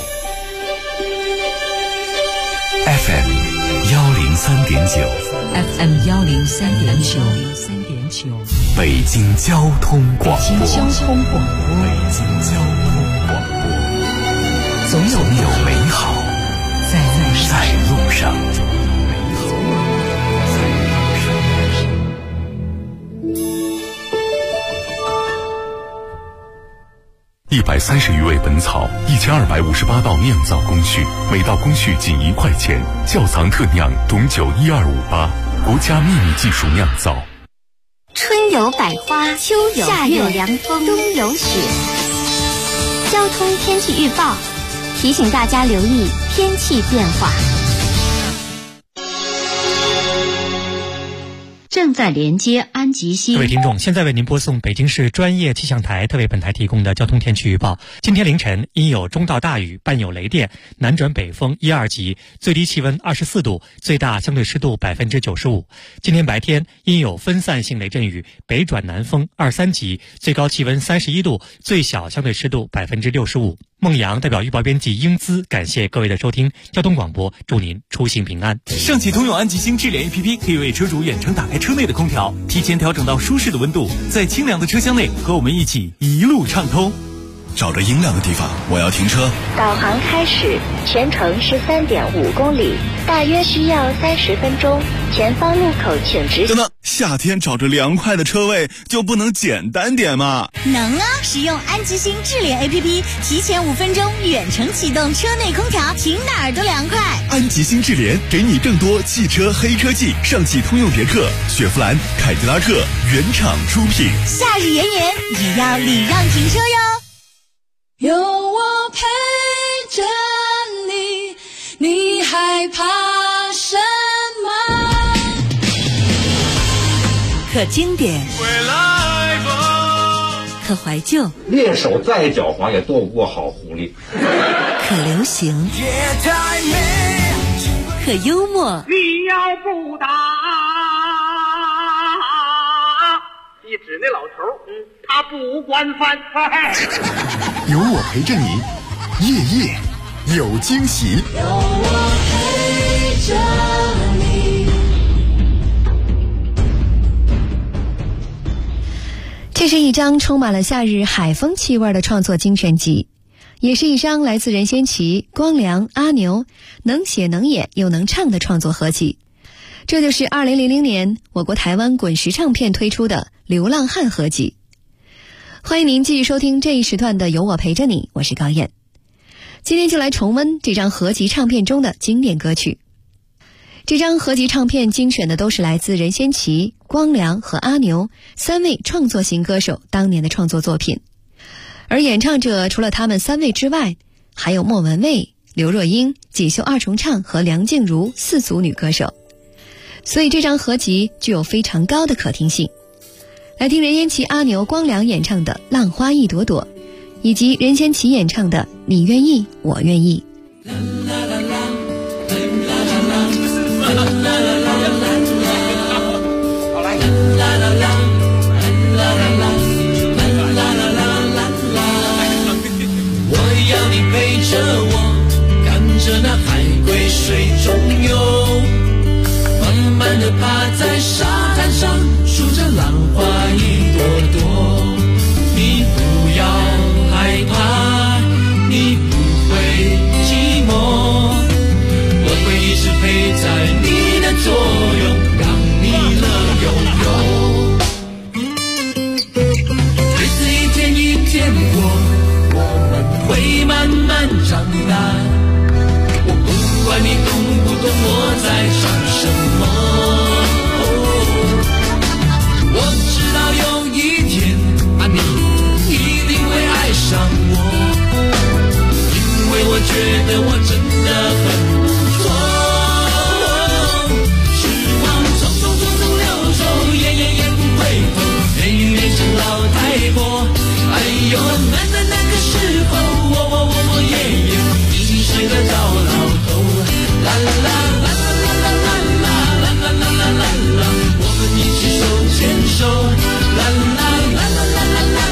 FM 103.9 FM 103.9， 北京交通广播。 北京交通广播，总有美好在路上。130余味本草，1258道酿造工序，每道工序仅1块钱。窖藏特酿董酒12588，国家秘密技术酿造。 春有百花，秋有夏有凉风，冬有雪。交通天气预报提醒大家留意天气变化。 正在连接安吉西。 各位听众，现在为您播送北京市专业气象台特为本台提供的交通天气预报。今天凌晨阴有中到大雨，伴有雷电，南转北风1、2级，最低气温24度，最大相对湿度95%。今天白天阴有分散性雷阵雨，北转南风2、3级，最高气温31度，最小相对湿度65%。孟阳代表预报编辑英姿感谢各位的收听，交通广播祝您出行平安。 上汽通用安吉星智联 APP 可以为车主远程打开车内的空调，提前调整到舒适的温度，在清凉的车厢内和我们一起一路畅通。 找着阴凉的地方，我要停车。 导航开始，全程13.5公里，大约需要30分钟。前方路口请直行。 等等，夏天找着凉快的车位就不能简单点吗？ 能啊！使用安吉星智联 APP， 提前5分钟远程启动车内空调，停哪儿都凉快。 安吉星智联给你更多汽车黑科技，上汽通用别克、雪佛兰、凯迪拉克原厂出品。 夏日炎炎，也要礼让停车哟。 有我陪着你，你害怕什么？ 可经典，可怀旧， 猎手再狡猾也斗不过好狐狸。 可流行，可幽默。 你要不打，一指那老头，他不惯犯。 有我陪着你，夜夜有惊喜。 有我陪着你。 这是一张充满了夏日海风气味的创作精选集，也是一张来自任贤齐、光良、阿牛能写能演又能唱的创作合集。这就是2000年我国台湾滚石唱片推出的《流浪汉》合集。欢迎您继续收听这一时段的有我陪着你，我是高燕。今天就来重温这张合集唱片中的经典歌曲。这张合集唱片精选的都是来自任贤齐、光良和阿牛3位创作型歌手当年的创作作品，而演唱者除了他们3位之外，还有莫文蔚、刘若英、锦绣二重唱和梁静茹4组女歌手，所以这张合集具有非常高的可听性。来听任贤齐、阿牛、光良演唱的《浪花一朵朵》，以及任贤齐演唱的《你愿意我愿意》。 我要你陪着我，看着那海龟水中游，慢慢地趴在沙滩上，数着浪花一朵朵。你不要害怕，你不会寂寞，我会一直陪在你的左右，让你乐悠悠。日子一天一天过，我们会慢慢长大。我不管你懂不懂我在想什么，我知道有一天你一定会爱上我，因为我觉得我真的很不错。时光匆匆匆匆流走，也不回头，人变成老太婆。哎呦，难的那个时候，我已经睡得着老头。啦啦啦啦啦啦啦啦啦啦啦啦啦啦，我们一起手牵手。啦啦啦啦啦啦啦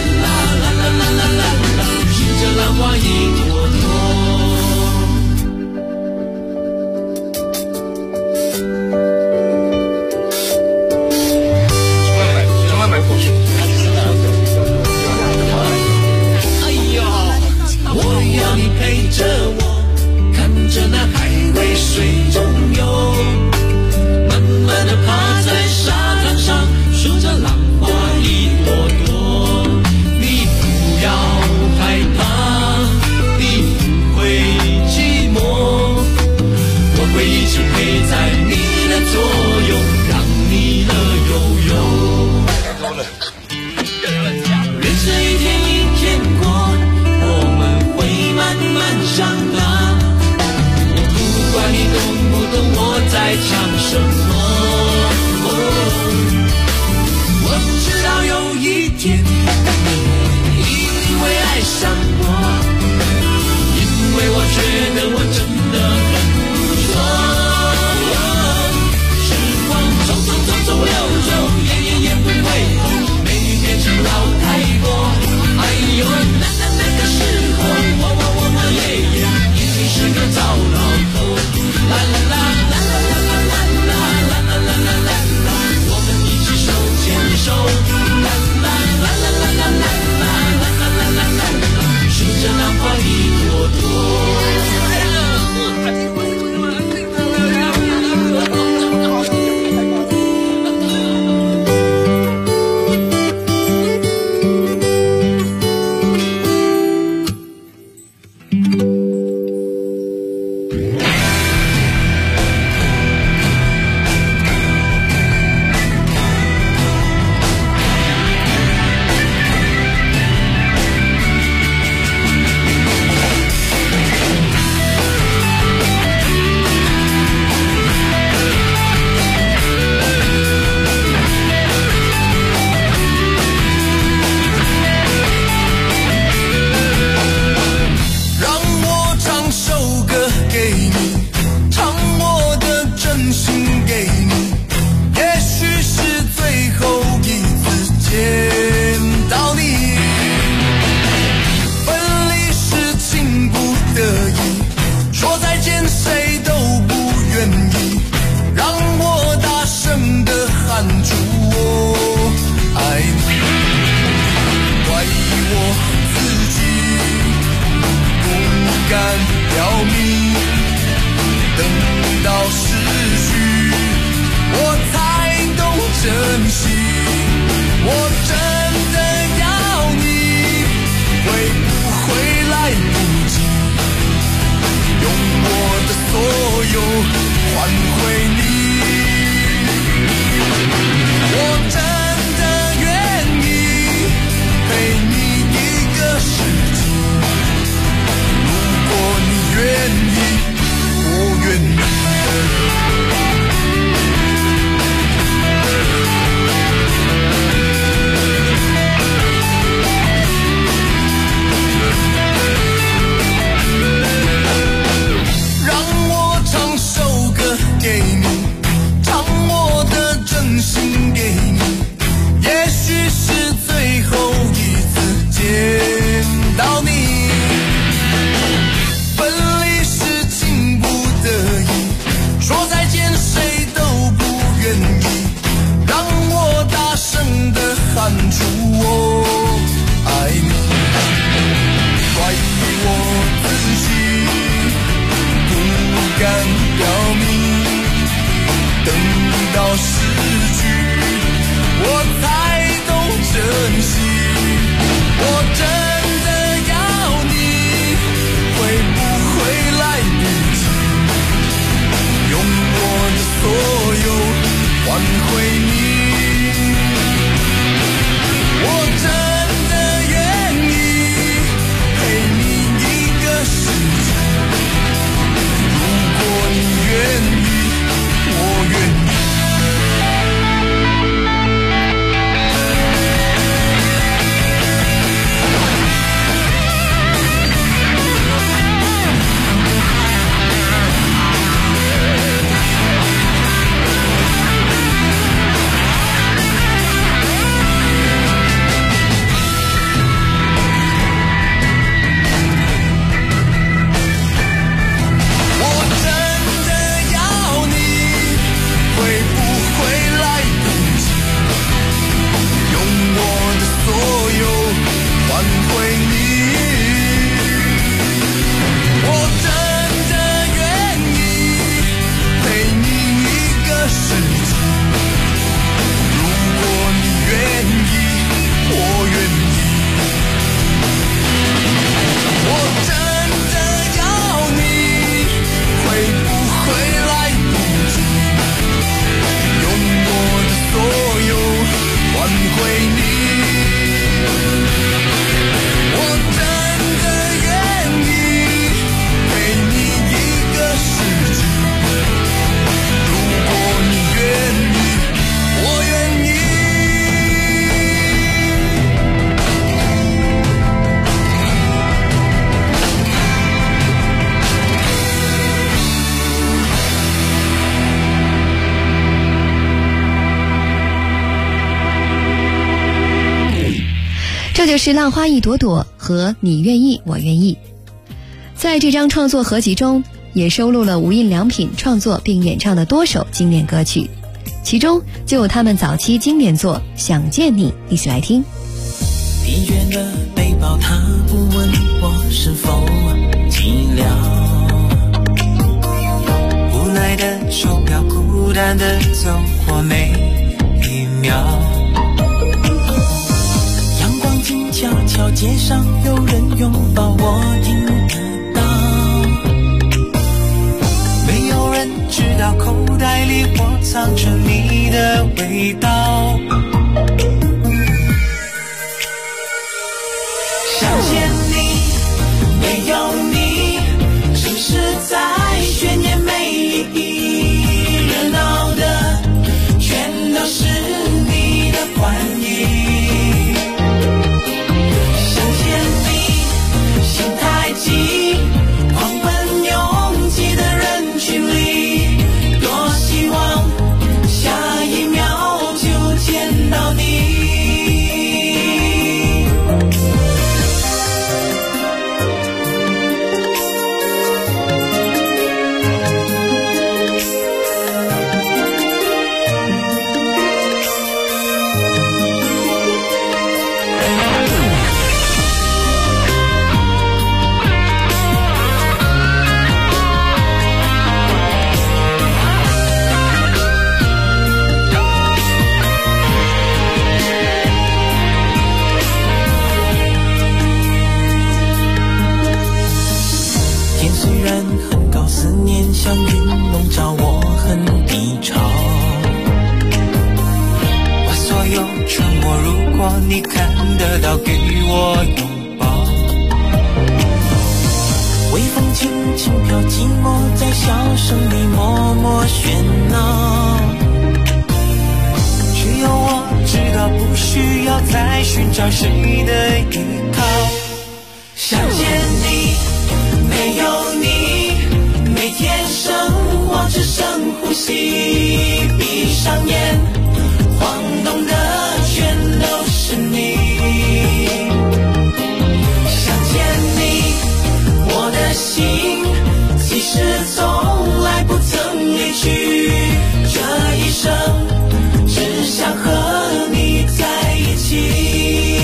在讲什么。我知道有一天你一定会爱上我，因为我觉得我真的很不错。时光匆匆匆匆流走，也不回头，美女变成老太婆。哎呦，那个时候我爷爷已经是个糟老头。啦啦啦啦啦啦啦啦啦啦啦啦啦啦，我们一起手牵手。啦啦啦啦啦啦啦啦啦啦啦啦啦，顺着浪花一朵朵。 给你，唱我的真心给你。 这就是浪花一朵朵和你愿意我愿意。在这张创作合集中，也收录了无印良品创作并演唱的多首经典歌曲，其中就有他们早期经典作《想见你》，一起来听。 疲倦的背包，他不问我是否寂寥，无奈的手表孤单的走过每一秒，阳光静悄悄，街上有人拥抱，我听得到，没有人知道口袋里我藏着你的味道。想见你，没有你，城市在渲染每一笔，热闹的全都是你的欢迎。想见你，心太急，狂奔拥挤的人群里，多希望下一秒就见到你。像云笼罩，我很低潮，把所有沉默，如果你看得到，给我拥抱。微风轻轻飘，寂寞在笑声里默默喧闹，只有我知道，不需要再寻找谁的依靠。想见你，没有你，每天生活只剩呼吸，闭上眼，晃动的全都是你。想见你，我的心其实从来不曾离去，这一生只想和你在一起。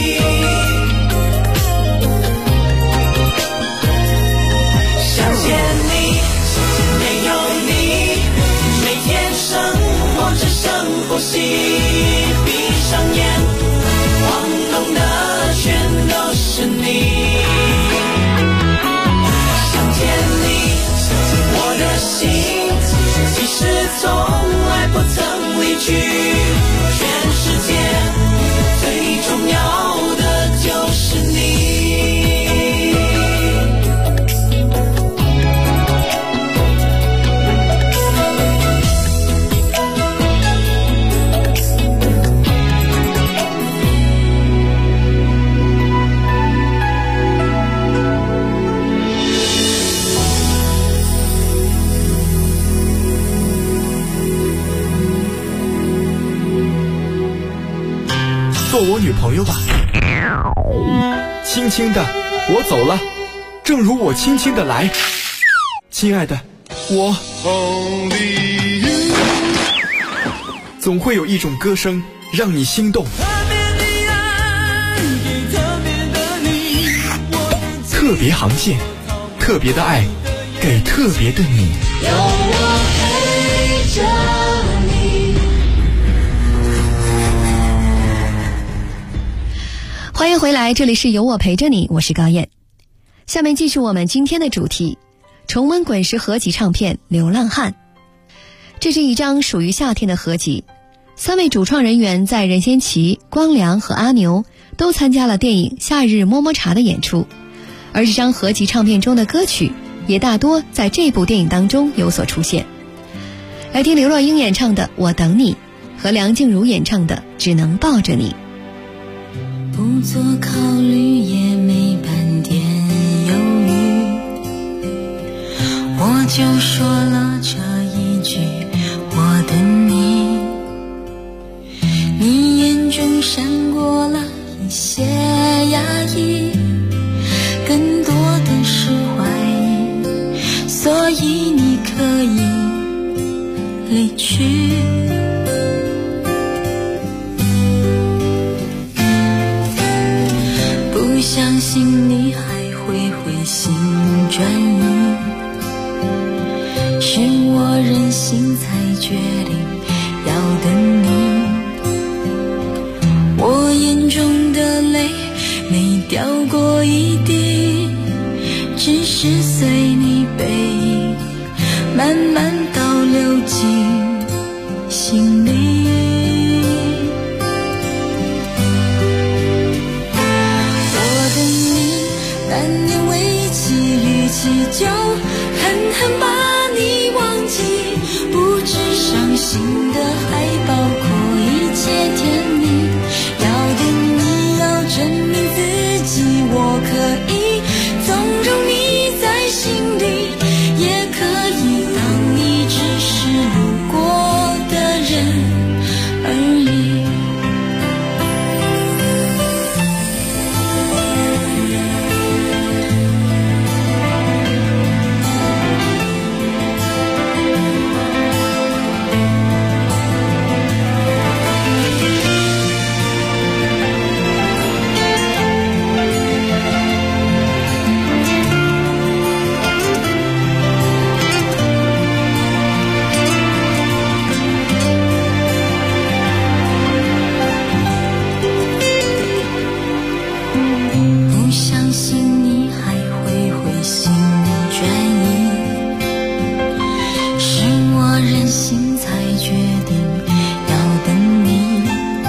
呼吸，闭上眼，晃动的全都是你。想见你，我的心其实从来不曾离去，全世界最重要的就是你。 做我女朋友吧，轻轻的我走了，正如我轻轻的来，亲爱的，我总会有一种歌声让你心动，特别航线，特别的爱，给特别的你。 有我陪着你。 欢迎回来，这里是有我陪着你，我是高燕。下面继续我们今天的主题，重温滚石合集唱片《流浪汉》。这是一张属于夏天的合集，3位主创人员在任贤齐、光良和阿牛都参加了电影《夏日么么茶》的演出，而这张合集唱片中的歌曲也大多在这部电影当中有所出现。来听刘若英演唱的《我等你》和梁静茹演唱的《只能抱着你》。 不做考虑也没半点犹豫，我就说了这一句我等你，你眼中闪过了一些所以你可以离去。不相信你还会回心转意，是我任性才决定要等你。我眼中的泪没掉过一滴，只是随你背影慢慢倒流进心里。我的你难念为期，与其就狠狠把你忘记，不止伤心的还包括一切甜蜜。要等你要证明自己，我可以纵容你在心里，也可以当你只是路过的人而已。不相信你还会回心转意，是我任性才决定要等你。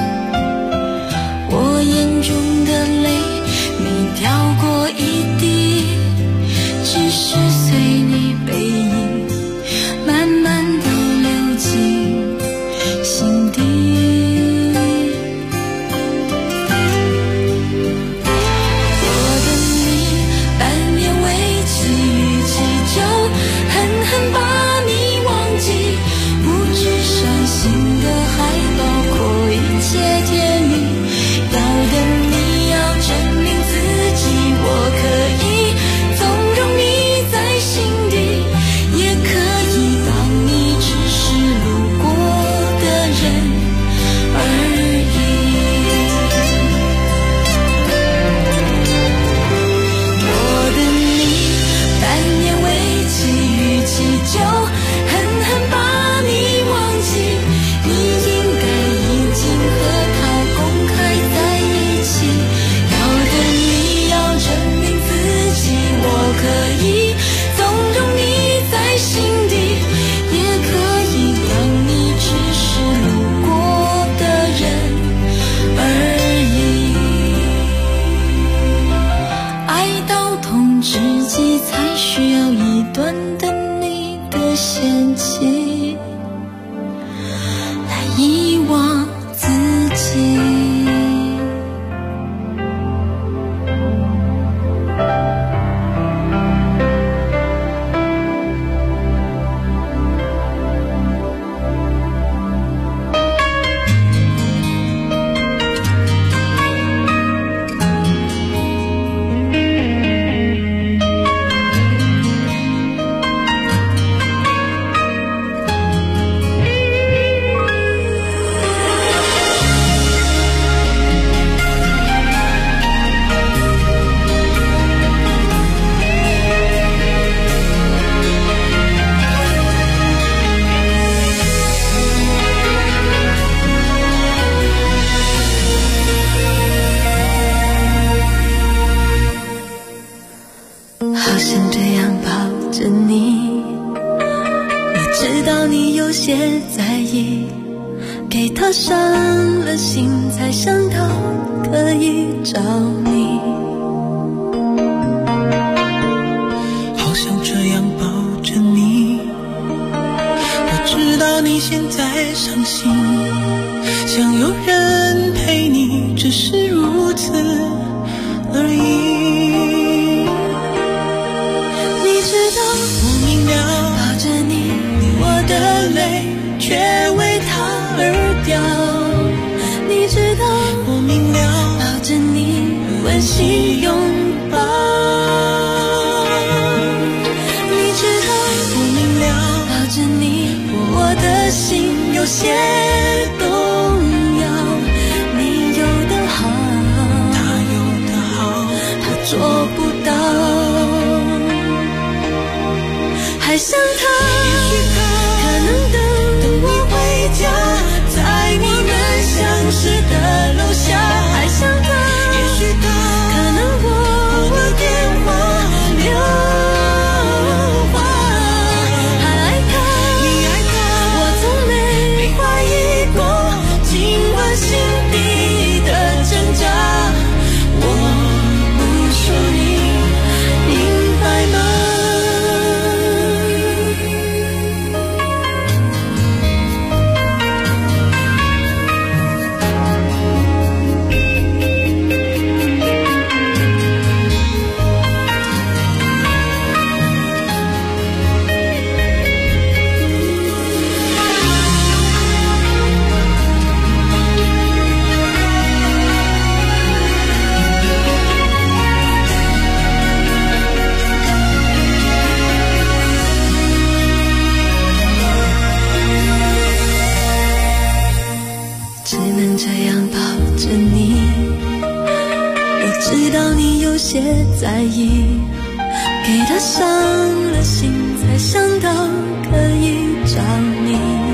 我眼中的泪没掉过一滴，只是随你背影慢慢地流进心底。好想这样抱着你，我知道你有些在意，给他伤了心才想到可以找你。 好想这样抱着你，我知道你现在伤心，想有人陪你，只是如此而已。我明了，抱着你，我的泪却为他而掉。你知道，我明了，抱着你，温馨拥抱。你知道， 我的心有些动摇。你有的好，他有的好，他做不到。还想他，可能等我回家，在我们相识的楼下。还想他，可能我电话留话。还爱他，你爱他，我从没怀疑过，尽管心底的挣扎，我不说你明白吗？只能这样抱着你，我知道你有些在意，给他伤了心，才想到可以找你。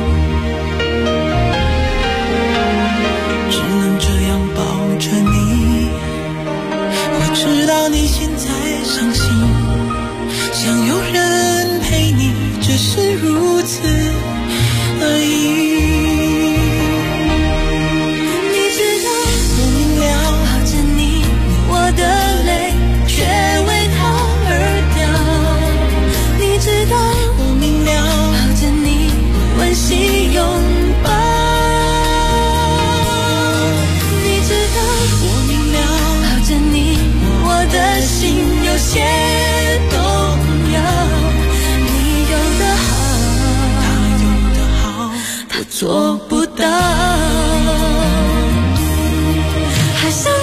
只能这样抱着你，我知道你现在伤心，想有人陪你，只是如此而已。的泪却为他而掉，你知道我明了，抱着你温习拥抱，你知道我明了，抱着你我的心有些动摇。你有的好，他有的好，他做不到。还想他，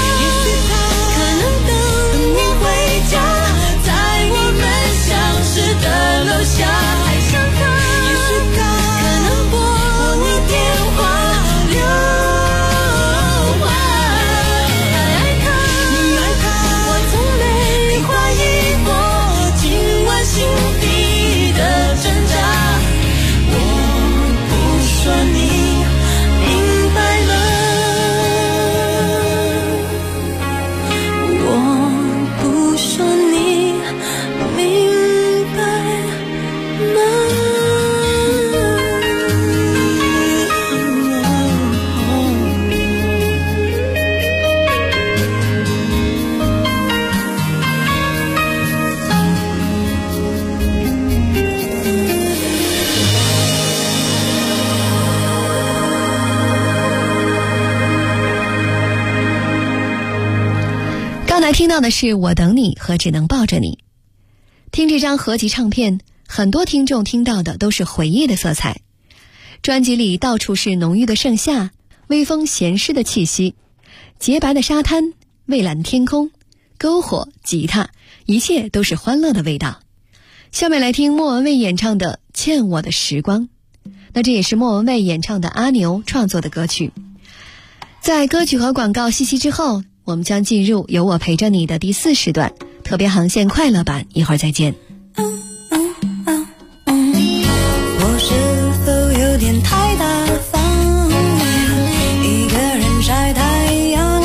的楼下，还想他，可能拨你电话留话。还爱他，你爱他，我从没怀疑过，尽管心底的挣扎，我不说你明白吗？我不说你明白。 刚才听到的是我等你和只能抱着你。听这张合集唱片，很多听众听到的都是回忆的色彩。专辑里到处是浓郁的盛夏，微风咸湿的气息，洁白的沙滩，蔚蓝天空，篝火，吉他，一切都是欢乐的味道。下面来听莫文蔚演唱的《欠我的时光》，那这也是莫文蔚演唱的阿牛创作的歌曲。在歌曲和广告信息之后，我们将进入有我陪着你的第4时段特别航线快乐版，一会儿再见。 我是否有点太大方，一个人晒太阳，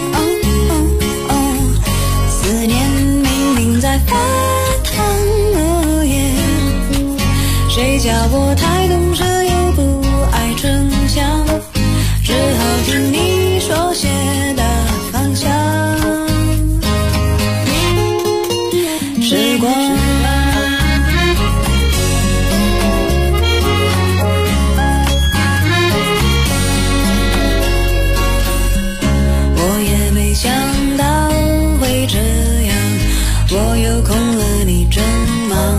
思念明明在发烫，谁叫我太懂事又不爱逞强，只好听你说些的方向。时光我也没想到会这样，我有空了你正忙，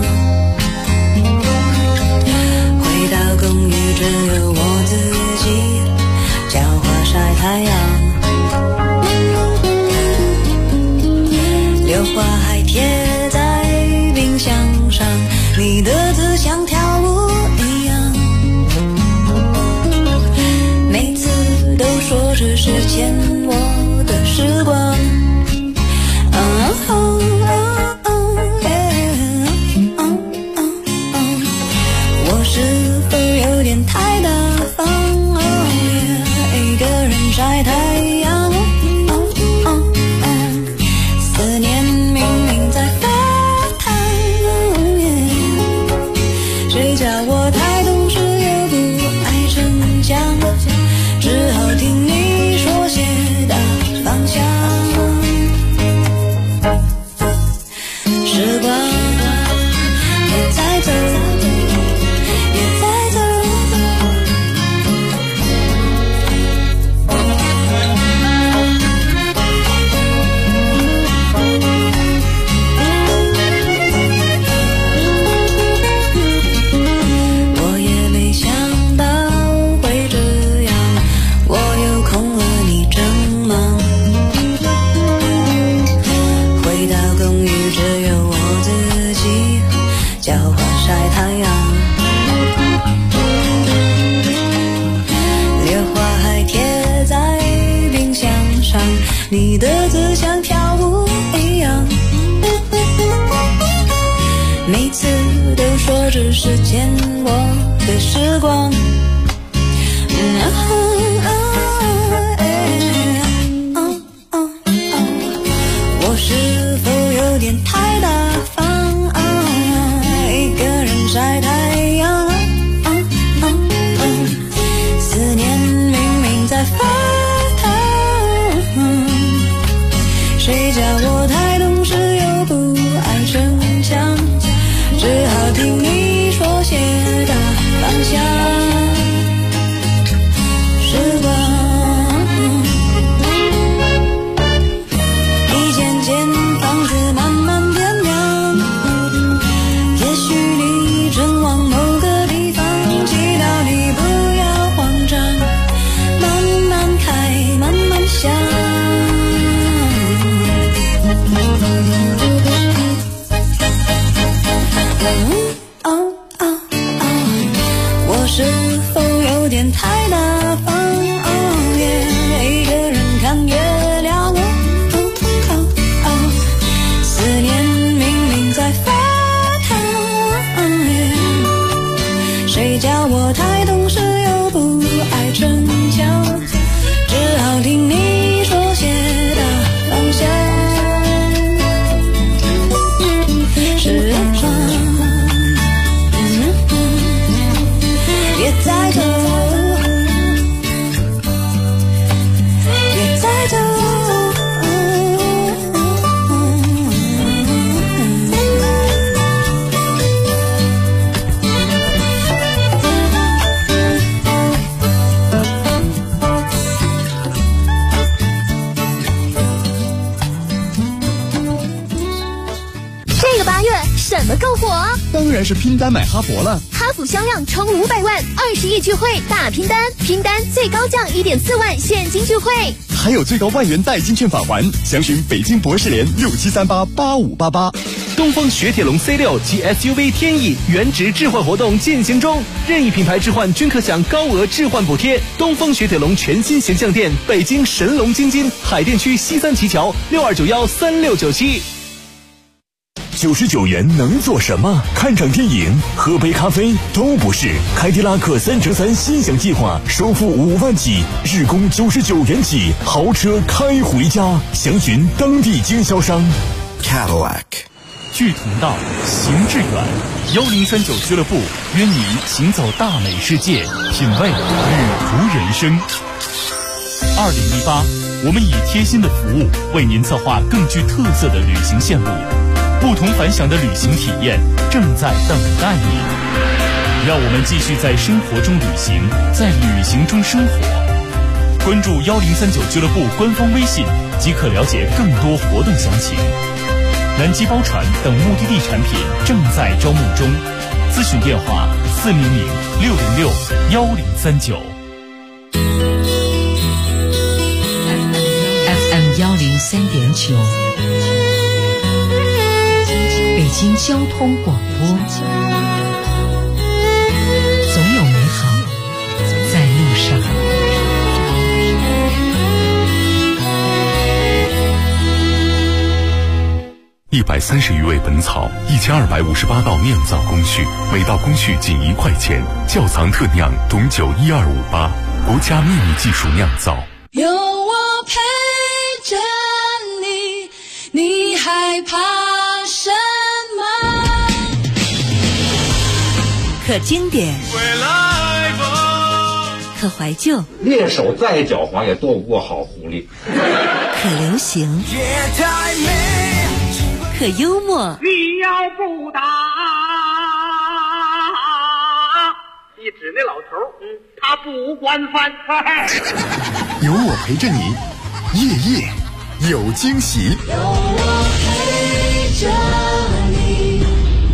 回到公寓只有我自己浇花晒太阳，榴花还贴在冰箱上，你的字像跳舞一样， 你的字像跳舞一样，每次都说只是欠我的时光。我是否有点太大方？一个人晒太阳，思念明明在发烫，谁叫我太懂事又不爱逞强，只好听你说些大方向。时光一间间房子慢慢变亮，也许你正往某个地方，祈祷你不要慌张，慢慢开，慢慢想。我是否有点太大方？一个人看月亮，思念明明在发烫，谁叫我太懂事又不爱逞强，只好听你说些大方向。时光别再走，别再走。 这个8月什么更火？ 当然是拼单买哈佛了。 哈弗销量冲500万，20亿聚会大拼单，拼单最高降1.4万现金聚会， 还有最高1万元代金券返还。详询北京博士联67388588。 东风雪铁龙 C6 及 SUV 天翼原值置换活动进行中，任意品牌置换均可享高额置换补贴。东风雪铁龙全新形象店，北京神龙京津海淀区西三旗桥62913697。 99元能做什么？看场电影、喝杯咖啡都不是。凯迪拉克3乘3心想计划，首付5万起，日供99元起，豪车开回家。详询当地经销商。 Cadillac。 聚同道，行致远，1039俱乐部约你行走大美世界，品味旅途人生。2018，我们以贴心的服务为您策划更具特色的旅行线路。不同凡响的旅行体验正在等待你，让我们继续在生活中旅行，在旅行中生活。关注1039俱乐部官方微信即可了解更多活动详情。南极包船等目的地产品正在招募中，咨询电话400-606-1039。 FM 103.9。北京交通广播，总有美好在路上。 130余味本草，1258道酿造工序，每道工序仅1块钱。窖藏特酿董酒12588，国家秘密技术酿造。 有我陪着你，你害怕什么？ 可经典，可怀旧， 猎手再狡猾也斗不过好狐狸。 可流行，可幽默。 你要不打，一指那老头，他不惯犯。 有我陪着你，夜夜有惊喜。 有我陪着你。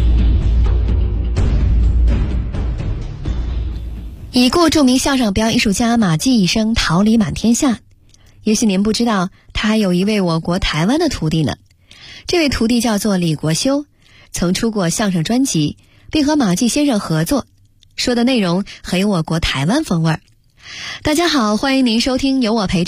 已故著名相声表演艺术家马季一生桃李满天下。也许您不知道，他还有一位我国台湾的徒弟呢。这位徒弟叫做李国修，曾出过相声专辑，并和马季先生合作，说的内容很有我国台湾风味儿。大家好，欢迎您收听有我陪着你，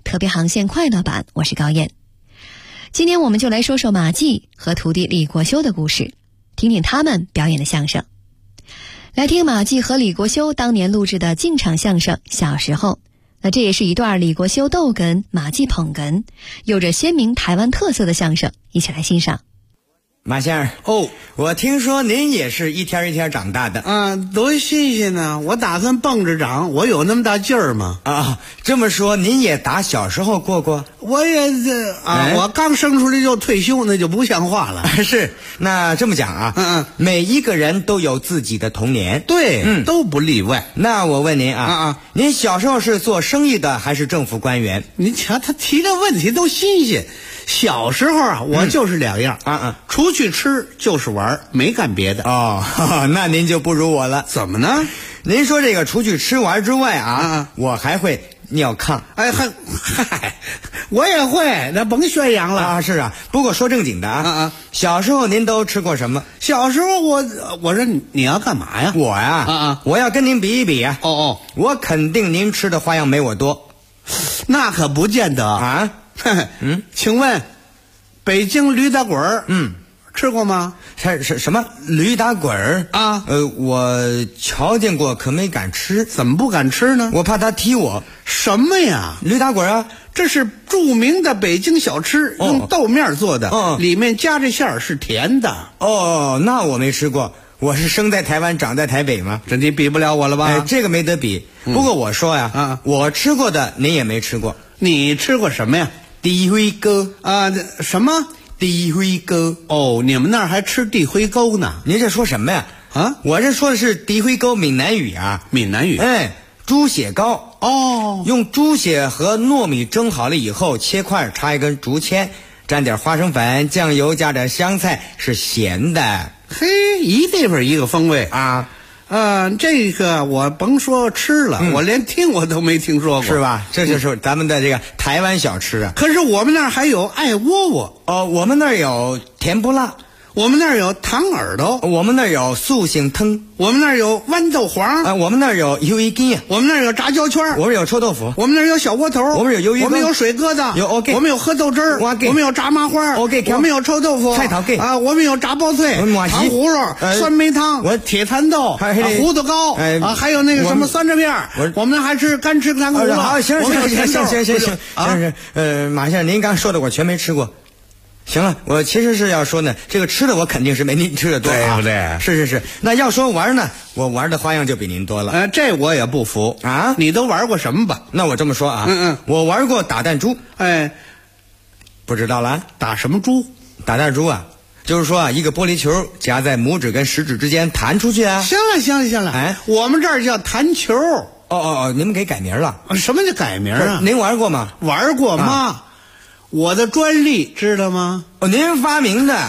特别航线快乐版，我是高燕。今天我们就来说说马季和徒弟李国修的故事，听听他们表演的相声。来听马季和李国修当年录制的进场相声《小时候》。那这也是一段李国修逗哏，马季捧哏，有着鲜明台湾特色的相声，一起来欣赏。 马先生我听说您也是一天一天长大的啊，多新鲜呢！我打算蹦着长，我有那么大劲儿吗？ 啊，这么说您也打小时候过？ 我也我刚生出来就退休，那就不像话了。 是，那这么讲啊，每一个人都有自己的童年， 对，都不例外。 那我问您您小时候是做生意的还是政府官员？ 您瞧他提这问题都新鲜。小时候我就是两样出去吃就是玩，没干别的。 那您就不如我了。 怎么呢？ 您说这个除去吃玩之外我还会尿炕。 我也会，那甭宣扬了是啊。不过说正经的小时候您都吃过什么？ 小时候我说你要干嘛呀？ 我呀我要跟您比一比啊。我肯定您吃的花样没我多。 那可不见得请问北京驴打滚吃过吗？ 什么驴打滚我瞧见过，可没敢吃。 怎么不敢吃呢？ 我怕他踢我。 什么呀？ 驴打滚这是著名的北京小吃，用豆面做的，里面夹着馅儿，是甜的。 那我没吃过，我是生在台湾长在台北嘛， 这你比不了我了吧？ 这个没得比。不过我说呀我吃过的您也没吃过。 你吃过什么呀？ 地灰沟什么地灰沟？ 你们那儿还吃地灰沟呢？ 您这说什么呀？我这说的是地灰沟闽南语啊。 闽南语猪血糕用猪血和糯米蒸好了以后切块，插一根竹签，沾点花生粉酱油，加点香菜，是咸的。 嘿，一地方一个风味这个我甭说吃了，我连听我都没听说过， 是吧？这就是咱们的这个台湾小吃啊。 可是我们那儿还有艾窝窝我们那儿有甜不辣， 我们那儿有糖耳朵， 我们那儿有素杏汤， 我们那儿有豌豆黄我们那儿有鱿鱼羹， 我们那儿有炸椒圈， 我们有臭豆腐， 我们那儿有小窝头， 我们有鱿鱼羹， 我们有水疙瘩， 有 OK， 我们有喝豆汁儿，我们有炸麻花 OK， 我们有臭豆腐， 菜头给我们有炸包脆，糖葫芦，酸梅汤，铁蚕豆，糊涂糕还有那个什么酸枝片，我们还吃干吃干葫芦。 好，行，马先生您刚说的我全没吃过。行了，我其实是要说呢，这个吃的我肯定是没您吃的多， 对不对？ 是。那要说玩呢，我玩的花样就比您多了。 这我也不服你都玩过什么吧？ 那我这么说我玩过打弹珠。不知道了？ 打什么珠？ 打弹珠就是说一个玻璃球夹在拇指跟食指之间弹出去行了我们这儿叫弹球。 你们给改名了？ 什么叫改名啊？ 您玩过吗？ 玩过吗？我的专利知道吗？ 您发明的。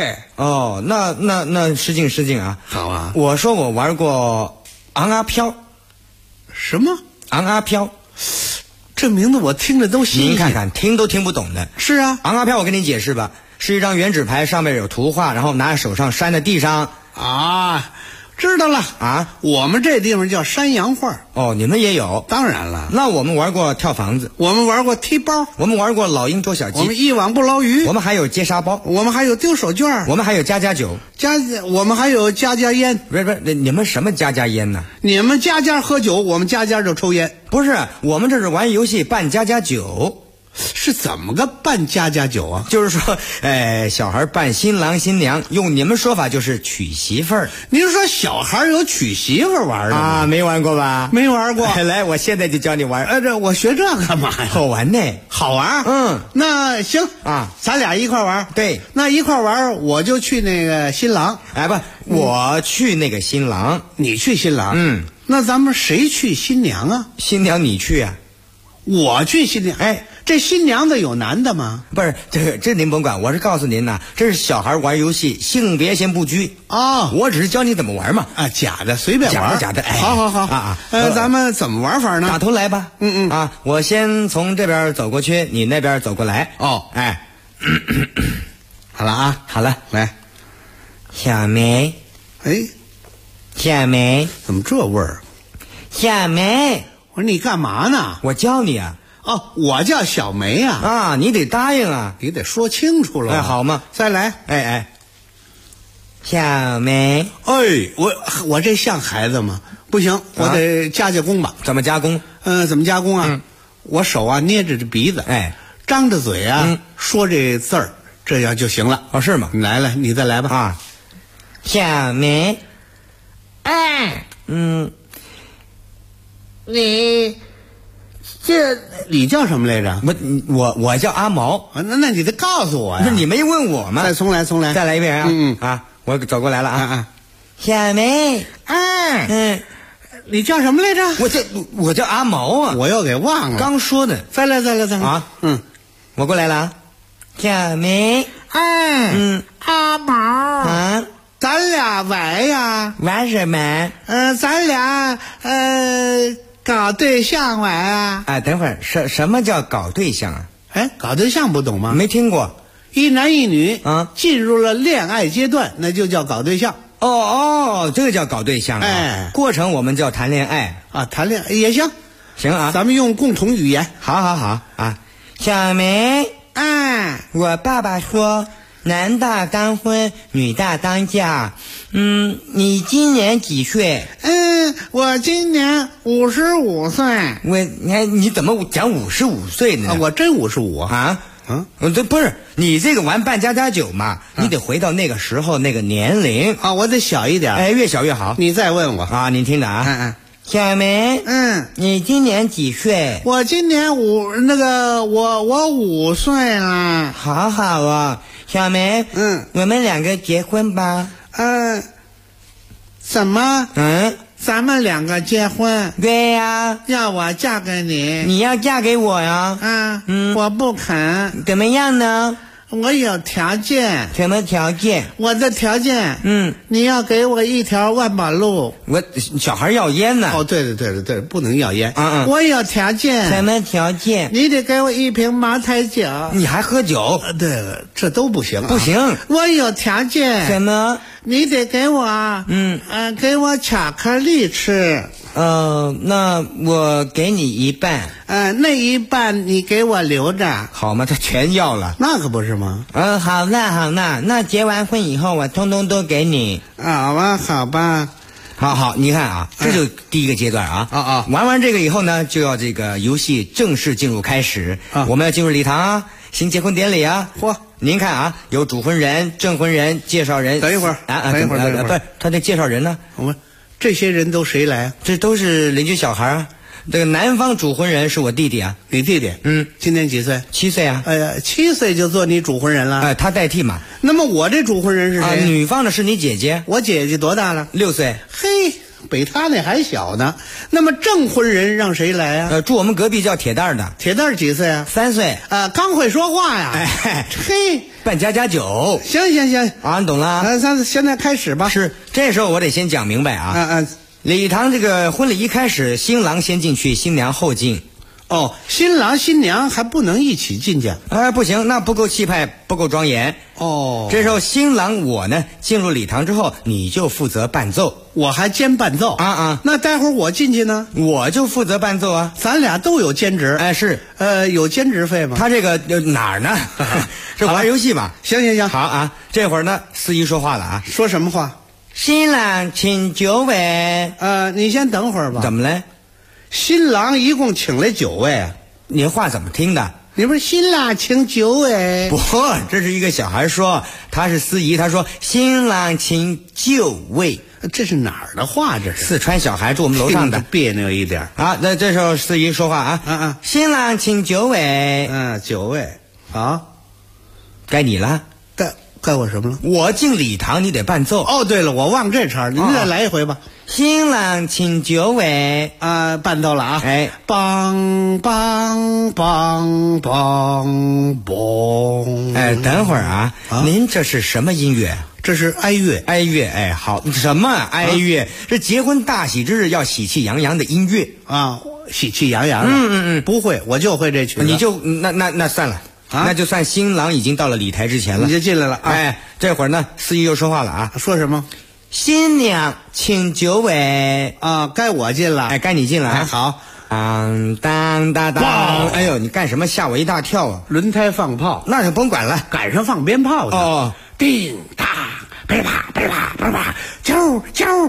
那失敬好啊。 我说我玩过昂阿飘。 什么昂阿飘？ 这名字我听着都新鲜。 您看看，听都听不懂的。 是啊， 昂阿飘我跟您解释吧，是一张原纸牌，上面有图画，然后拿在手上扇在地上。 知道了我们这地方叫山羊画。 你们也有？ 当然了。 那我们玩过跳房子， 我们玩过踢包， 我们玩过老鹰捉小鸡， 我们一网不捞鱼， 我们还有接沙包， 我们还有丢手绢， 我们还有加酒， 我们还有加烟。 不是，你们什么加烟呢？ 你们家喝酒，我们家就抽烟。 不是，我们这是玩游戏扮加酒。 是怎么个扮家酒啊？ 就是说小孩扮新郎新娘，用你们说法就是娶媳妇儿。 您说小孩有娶媳妇儿玩的吗？ 没玩过吧？ 没玩过。 来，我现在就教你玩。 我学这干嘛呀？ 好玩呢。 好玩？那行咱俩一块玩。 对， 那一块玩，我就去那个新郎。 我去那个新郎， 你去新郎。那咱们谁去新娘啊？ 新娘你去啊。 我去新娘。这新娘子有男的吗？ 不是，这您甭管，我是告诉您这是小孩玩游戏，性别先不拘我只是教你怎么玩嘛。 假的随便玩， 假的。 好咱们怎么玩法呢？ 打头来吧。我先从这边走过去，你那边走过来。 好了好了， 来， 小梅，小梅， 怎么这味儿？ 小梅， 我说你干嘛呢？ 我教你哦，我叫小梅啊。 啊，你得答应啊， 你得说清楚了。 哎，好嘛， 再来。 哎，小梅。 哎，我这像孩子吗？不行，我得加工吧。 怎么加工？ 怎么加工啊？我手啊捏着这鼻子， 哎， 张着嘴啊，说这字儿，这样就行了。 哦，是吗？ 你来了，你再来吧。 啊，小梅。 你叫什么来着？ 我叫阿毛。 那你得告诉我呀。 不是你没问我吗？ 再重来， 再来一遍啊！啊，我走过来了啊！小梅， 你叫什么来着？ 我叫阿毛啊！ 我又给忘了， 刚说的。 再来啊！我过来了啊！小梅， 阿毛啊， 咱俩玩呀？ 玩什么？ 咱俩搞对象玩啊！ 哎，等会儿，什么叫搞对象啊？ 哎，搞对象不懂吗？ 没听过。 一男一女啊， 进入了恋爱阶段，那就叫搞对象。 哦，这个叫搞对象啊。 哎， 过程我们叫谈恋爱啊，谈恋爱也行。 行啊， 咱们用共同语言。 好啊。小梅，我爸爸说男大当婚，女大当嫁。你今年几岁？ 我今年55岁。 你怎么讲55岁呢？ 我真55啊！ 这不是你这个玩扮家家酒嘛？你得回到那个时候那个年龄啊！我得小一点， 哎，越小越好。 你再问我啊，您听着啊。小梅，你今年几岁？ 我今年我5岁了。 好啊，小梅，我们两个结婚吧。 怎么？咱们两个结婚？ 对呀。 要我嫁给你？ 你要嫁给我呀？ 我不肯。 怎么样呢？ 我有条件。 什么条件？ 我的条件，你要给我一条万宝路。 小孩要烟呢。 哦，对，不能要烟。我有条件。 什么条件？ 你得给我一瓶茅台酒。 你还喝酒？ 对，这都不行。 不行。 我有条件。 什么？ 你得给我，给我巧克力吃。 那我给你一半。 那一半你给我留着。 好吗？他全要了。 那可不是吗？ 好那结完婚以后我通通都给你。 好吧。 好，你看啊，这就第一个阶段啊。玩完这个以后呢，就要这个游戏正式进入开始。我们要进入礼堂啊，行结婚典礼啊。您看啊，有主婚人、证婚人、介绍人。 等一会儿不是他这介绍人呢？ 我们这些人都谁来啊？ 这都是邻居小孩啊。这个男方主婚人是我弟弟啊。 你弟弟？今年几岁 ？7岁啊。 哎呀，7岁就做你主婚人了？ 他代替嘛。 那么我这主婚人是谁？ 女方的是你姐姐。 我姐姐多大了 ？6岁。 嘿，比他那还小呢。那么证婚人让谁来啊？ 住我们隔壁叫铁蛋的。 铁蛋几岁啊 ？3岁。 刚会说话呀。嘿， 扮家家酒。 行啊，你懂了。 咱现在开始吧。 是，这时候我得先讲明白啊。礼堂这个婚礼一开始，新郎先进去，新娘后进。 新郎新娘还不能一起进去？ 不行，那不够气派，不够庄严。这时候新郎我呢进入礼堂之后，你就负责伴奏， 我还兼伴奏啊。 那待会儿我进去呢， 我就负责伴奏啊。 咱俩都有兼职。 是。 有兼职费吗？ 他这个哪儿呢？是玩游戏嘛？ 行。 好啊，这会儿呢，司仪说话了啊。 说什么话？ 新郎请9位。 你先等会儿吧。 怎么了？ 新郎一共请来9位啊。 您话怎么听的？ 你不是新郎请9位？ 不，这是一个小孩说，他是司仪，他说新郎请9位。 这是哪儿的话？这是四川小孩住我们楼上的， 别扭一点。 好，那这时候司仪说话啊。新郎请9位。 9位。好， 该你了。 该我什么了？ 我进礼堂，你得伴奏。 对了，我忘这茬，您再来一回吧。 新郎请9位。 伴奏了啊。梆梆梆梆梆。 等会儿啊，您这是什么音乐？ 这是哀乐。 哀乐，好，什么哀乐？这结婚大喜之日要喜气洋洋的音乐啊，喜气洋洋的。不会，我就会这曲子。 你就那算了。那就算新郎已经到了礼台之前了， 你就进来了啊！ 这会儿呢，司仪又说话了啊， 说什么？ 新娘请9位啊，该我进了， 该你进了啊。 好， 当当当当！哎呦，你干什么？吓我一大跳啊！ 轮胎放炮， 那就甭管了， 赶上放鞭炮的。 哦， 叮当，噼里啪，噼里啪，噼里啪，啾啾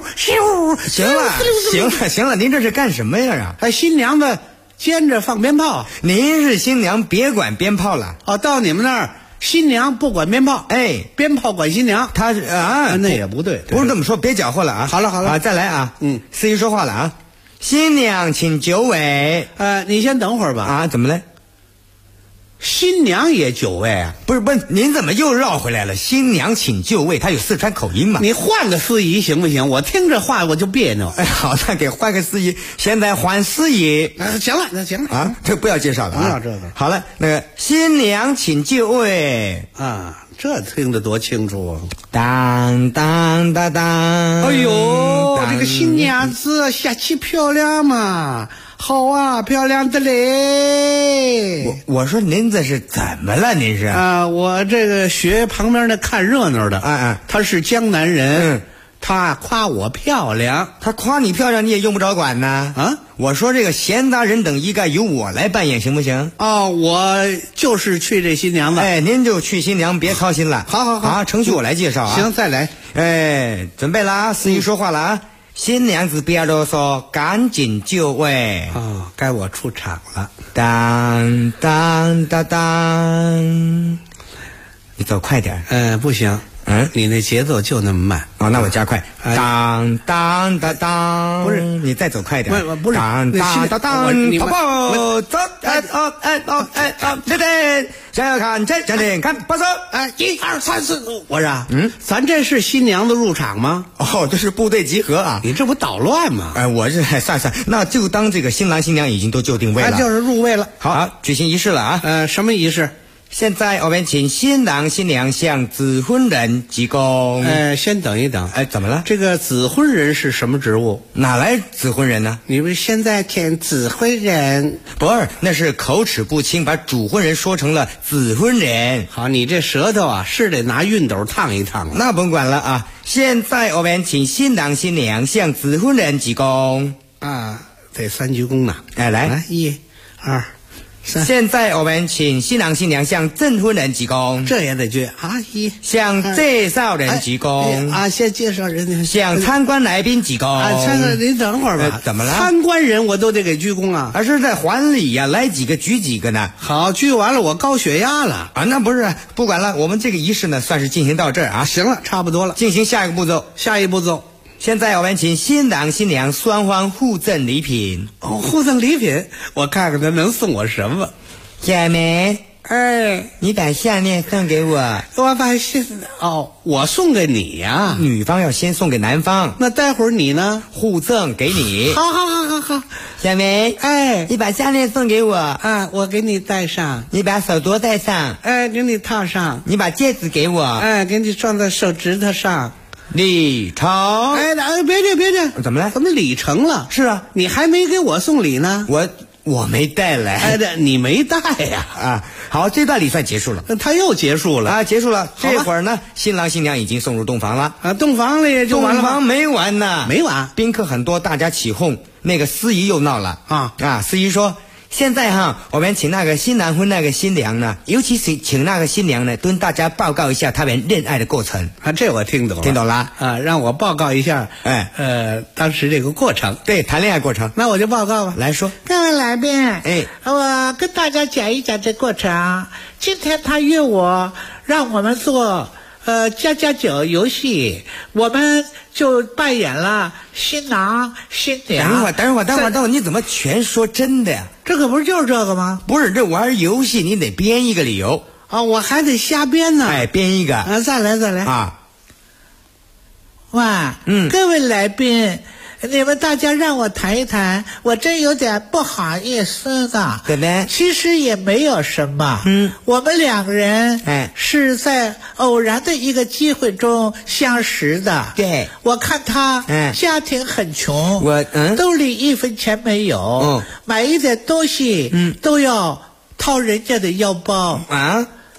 咻！ 行了，您这是干什么呀？ 新娘子兼着放鞭炮。 您是新娘，别管鞭炮了。 哦，到你们那儿，新娘不管鞭炮， 哎， 鞭炮管新娘。 他是啊， 那也不对， 不是这么说，别搅和了啊。 好了啊，再来啊。司仪说话了啊。新娘请就位。 你先等会儿吧。 啊，怎么了？ 新娘也就位啊？ 不是，您怎么又绕回来了？新娘请就位，他有四川口音嘛？ 你换个司仪行不行？我听这话我就别扭。 哎，好，那给换个司仪。现在换司仪。 行了，那行了啊，这不要介绍了啊， 不要这个。 好了，那个新娘请就位啊，这听得多清楚啊！ 当当当当！ 哎呦，这个新娘子下棋漂亮嘛？好啊，漂亮的嘞！ 我说您这是怎么了？您是啊，我这个学旁边那看热闹的，他是江南人，他夸我漂亮， 他夸你漂亮，你也用不着管呢。啊，我说这个闲杂人等应该由我来扮演，行不行？ 哦，我就是去这新娘子。 哎，您就去新娘，别操心了。 好啊，程序我来介绍啊。 行，再来。 哎，准备了啊，司仪说话了啊。新娘子别啰嗦，赶紧就位。 哦，该我出场了。 当当当当，你走快点。 不行。你那节奏就那么慢。 哦，那我加快。当当当当， 不是， 你再走快点。 不是， 当当当当，跑跑走，对，想想看，向前看，把手 ，1、2、3、4，我说，咱这是新娘子入场吗？ 哦，这是部队集合啊！ 你这不捣乱吗？ 我这算，那就当这个新郎新娘已经都就定位了， 就是入位了。 好，举行仪式了啊！ 什么仪式？ 现在我们请新郎新娘向指婚人鞠躬。 先等一等。 怎么了？ 这个指婚人是什么职务？ 哪来指婚人呢？ 你们现在填指婚人？ 不是，那是口齿不清，把主婚人说成了指婚人。 好，你这舌头啊，是得拿熨斗烫一烫。 那甭管了啊！现在我们请新郎新娘向指婚人鞠躬。 得3鞠躬呢。 来 ，1、2、3。 现在我们请新郎新娘向证婚人鞠躬， 这也得鞠啊！ 向介绍人鞠躬先介绍人， 向参观来宾鞠躬。 您等会儿吧。 怎么了？ 参观人我都得给鞠躬啊！ 而是在还礼呀，来几个举几个呢？ 好，鞠完了我高血压了啊！那不是，不管了，我们这个仪式呢，算是进行到这儿啊。 行了，差不多了， 进行下一个步骤。 下一步骤。 现在我们请新郎新娘双方互赠礼品。 互赠礼品，我看看他能送我什么。 小梅，你把项链送给我。 我把我送给你呀。 女方要先送给男方， 那待会儿你呢？ 互赠给你。 好。 小梅，你把项链送给我。 我给你戴上。 你把手镯戴上。 给你套上。 你把戒指给我。 给你装在手指头上。 礼成。 别介， 怎么了？ 怎么礼成了？ 是啊， 你还没给我送礼呢。 我没带来。 你没带呀？ 好，这段礼算结束了。 他又结束了结束了。这会儿呢，新郎新娘已经送入洞房了。 洞房里就完了吗？ 洞房没完呢， 没完。 宾客很多，大家起哄，那个司仪又闹了司仪说。现在我们请那个新郎和那个新娘呢，尤其是请那个新娘呢，跟大家报告一下他们恋爱的过程。 这我听懂了。 听懂了让我报告一下。当时这个过程。 对，谈恋爱过程。 那我就报告吧。 来说， 各位来宾，我跟大家讲一讲这过程。今天他约我，让我们做加酒游戏，我们就扮演了新郎新娘。 等会儿，你怎么全说真的呀？ 这可不是就是这个吗？ 不是，这玩游戏你得编一个理由我还得瞎编呢。 编一个再来各位来宾，你们大家让我谈一谈，我真有点不好意思的。 怎么？ 其实也没有什么。我们2个人是在偶然的一个机会中相识的。 对， 我看他家庭很穷，兜里1分钱没有，买一点东西都要掏人家的腰包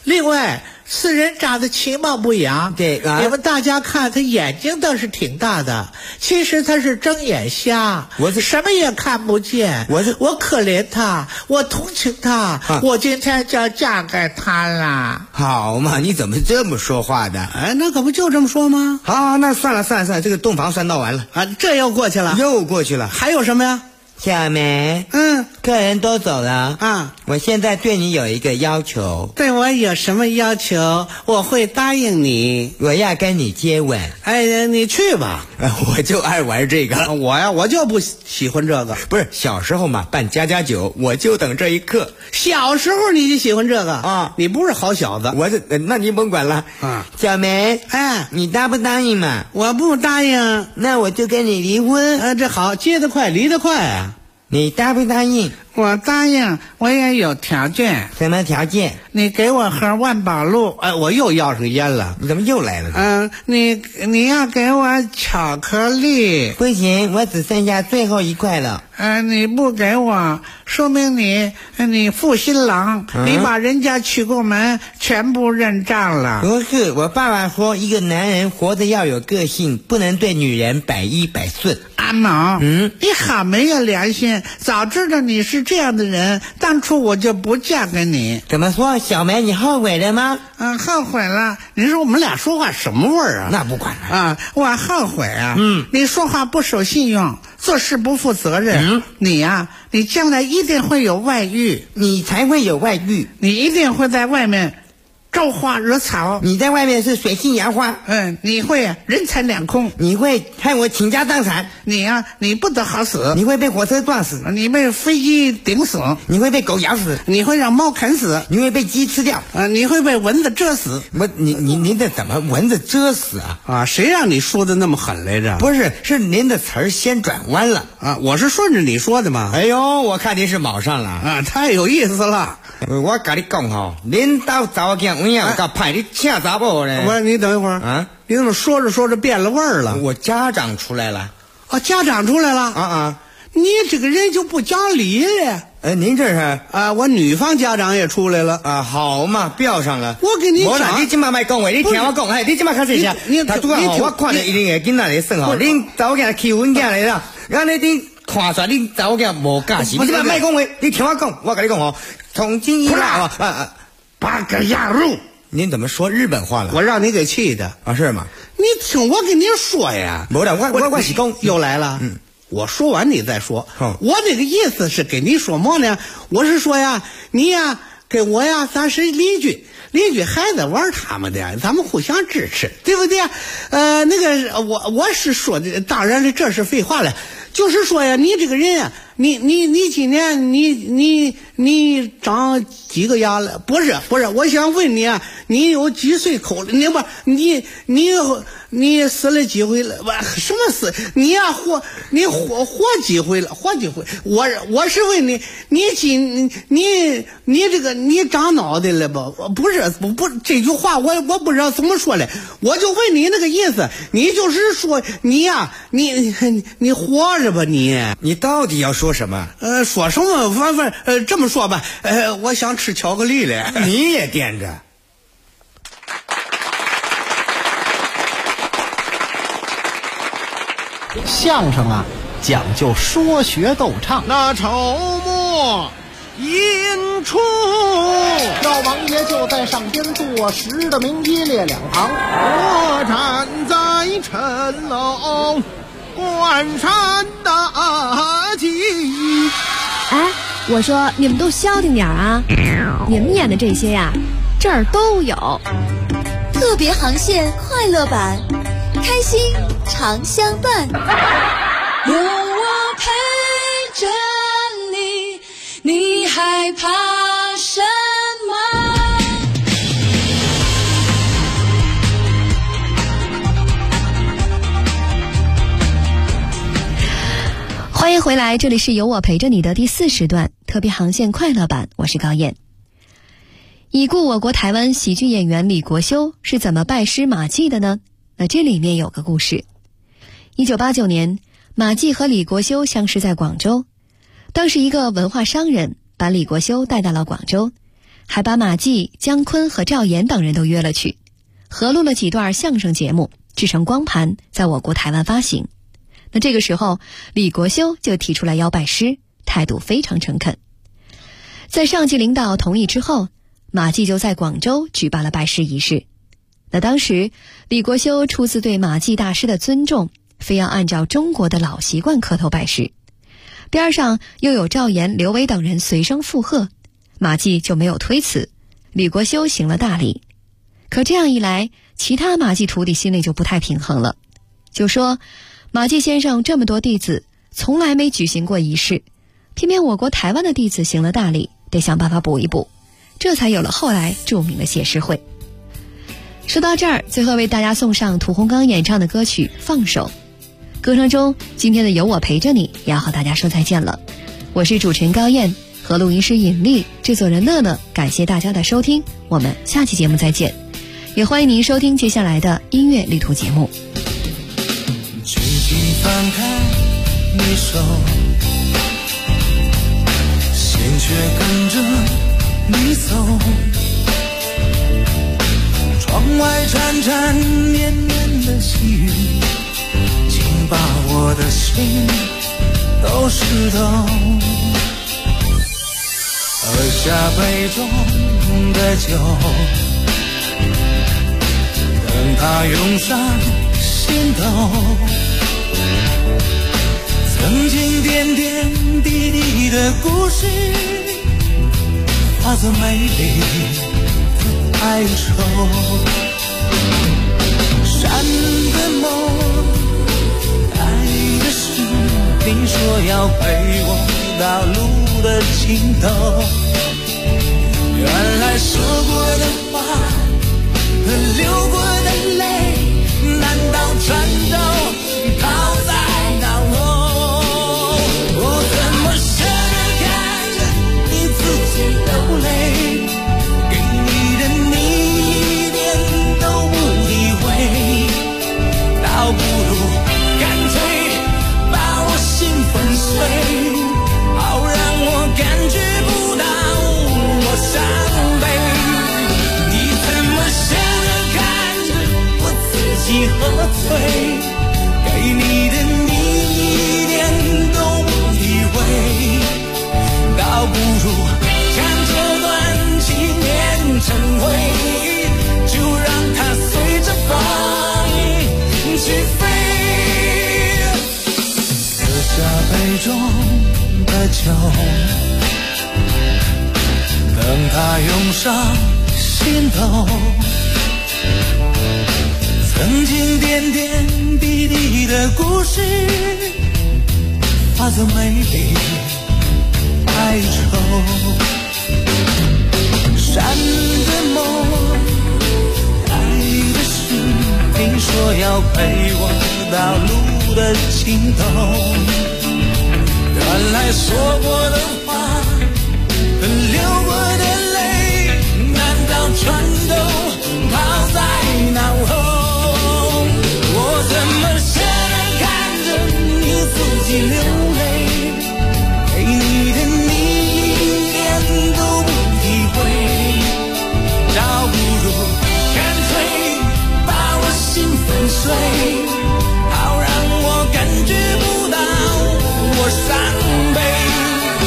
另外，此人长得其貌不扬， 对啊， 你们大家看他眼睛倒是挺大的，其实他是睁眼瞎， 我是什么也看不见。我可怜他，我同情他，我今天就要嫁给他了。 好嘛，你怎么这么说话的？ 哎，那可不就这么说吗？ 好，那算了，这个洞房算闹完了啊，这又过去了，还有什么呀？ 小梅，客人都走了啊，我现在对你有一个要求。 对我有什么要求？我会答应你。 我要跟你接吻。 哎，你去吧。 我就爱玩这个。 我就不喜欢这个。 不是小时候嘛，办家家酒，我就等这一刻。 小时候你就喜欢这个啊？你不是好小子。 那你甭管了啊。小梅，你答不答应嘛？ 我不答应。 那我就跟你离婚。 这好，接得快，离得快啊。 你答不答应？ 我答应，我也有条件。 什么条件？ 你给我盒万宝路。我又要上烟了。 你怎么又来了？ 你要给我巧克力。 不行，我只剩下最后一块了。 你不给我，说明你负新郎，你把人家娶过门全部认账了。 不是，我爸爸说，一个男人活得要有个性，不能对女人百依百顺。 阿毛，你好没有良心！早知道你是这样的人，当初我就不嫁给你。 怎么说，小梅，你后悔了吗？ 后悔了。你说我们俩说话什么味儿啊？ 那不管了啊，我后悔啊。你说话不守信用，做事不负责任。你呀，你将来一定会有外遇。 你才会有外遇， 你一定会在外面招花惹草。 你在外面是水性杨花。 你会人财两空。 你会害我倾家荡产。 你呀，你不得好死。 你会被火车撞死。 你被飞机顶死。 你会被狗咬死。 你会让猫啃死。 你会被鸡吃掉。 你会被蚊子蛰死。 您这怎么蚊子蛰死啊？ 谁让你说的那么狠来着？ 不是，是您的词儿先转弯了啊！我是顺着你说的嘛。 哎呦，我看您是卯上了啊！ 太有意思了。 我跟你讲哈，领导早讲我要搞派你抢杂包呢。 不是，你等一会儿啊！你怎么说着说着变了味儿了？ 我家长出来了。 家长出来了啊！ 你这个人就不讲理了。 您这是我女方家长也出来了啊！好嘛，标上了。 我跟你讲， 你今嘛卖讲话，你听我讲，你今嘛看这些，他主要我看着一定会囡仔来算吼，恁早囝欺负囡仔来了，俺那顶看出来恁早囝无驾驶，你今嘛卖讲话，你听我讲，我跟你讲吼，从今以后八个亚路。 您怎么说日本话了？ 我让你给气的啊，是吗？ 你听我跟你说呀， 没的，我是讲又来了。我说完你再说。我这个意思是跟你说么呢？我是说呀，你呀跟我呀，咱是邻居还在玩他们的，咱们互相支持，对不对？那个我是说的，当然了，这是废话了。就是说呀，你这个人啊，你今年你长几个牙了？不是，我想问你啊，你有几岁口了？你死了几回了？什么死？你呀活几回了？活几回？我是问你，你这个你长脑袋了不？不是这句话我不知道怎么说嘞，我就问你那个意思，你就是说你呀，你活着吧你到底要说什么？ 说什么？反正这么说吧，我想吃巧克力了。 你也惦着。 相声啊，讲究说学逗唱。 那筹末引出， 老王爷就在上边坐实的名一列两旁， 我站在城楼观山大景。 哎，我说你们都消停点啊！你们演的这些呀，这儿都有。 特别航线快乐版，开心常相伴。 有我陪着你，你害怕什么？ 欢迎回来，这里是有我陪着你的第4时段特别航线快乐版，我是高燕。已故我国台湾喜剧演员李国修是怎么拜师马季的呢？那这里面有个故事。1989年，马季和李国修相识在广州，当时一个文化商人把李国修带到了广州， 还把马季、姜昆和赵岩等人都约了去，合录了几段相声节目，制成光盘，在我国台湾发行。那这个时候，李国修就提出来要拜师，态度非常诚恳。在上级领导同意之后，马季就在广州举办了拜师仪式。那当时李国修出自对马季大师的尊重，非要按照中国的老习惯磕头拜师，边上又有赵岩、刘维等人随声附和，马季就没有推辞，李国修行了大礼。可这样一来，其他马季徒弟心里就不太平衡了，就说马季先生这么多弟子，从来没举行过仪式，偏偏我国台湾的弟子行了大礼，得想办法补一补，这才有了后来著名的谢师会。说到这儿，最后为大家送上屠洪刚演唱的歌曲《放手》。歌声中，今天的有我陪着你也要和大家说再见了。我是主持人高燕，和录音师尹丽，制作人乐乐，感谢大家的收听，我们下期节目再见。也欢迎您收听接下来的音乐旅途节目。 轻轻放开你手，心却跟着你走，窗外缠缠绵绵的细雨，竟把我的心都湿透。喝下杯中的酒，等它涌上心头。曾经点点滴滴的故事，化作美丽的哀愁。山的梦，爱的事，你说要陪我到路的尽头。原来说过的话和流过的泪，难道全都抛在脑后？我怎么舍得看着你自己流泪，给你的你一点都不理会，倒不如干脆把我心粉碎，好让我感觉不到我伤悲。你怎么舍得看着我自己喝醉，给你的你一点都不理会，倒不如将这段情变成灰，就让它随着风去飞。喝下杯中的酒，等它涌上心头。曾经点点滴滴的故事，化作美丽哀愁。山的梦，爱的事，你说要陪我到路的尽头。原来说过的话和流过的泪，难道全都抛在脑后？我怎么舍得看着你自己流泪，给你的你一点都不体会，倒不如干脆把我心粉碎，好让我感觉不到我伤悲。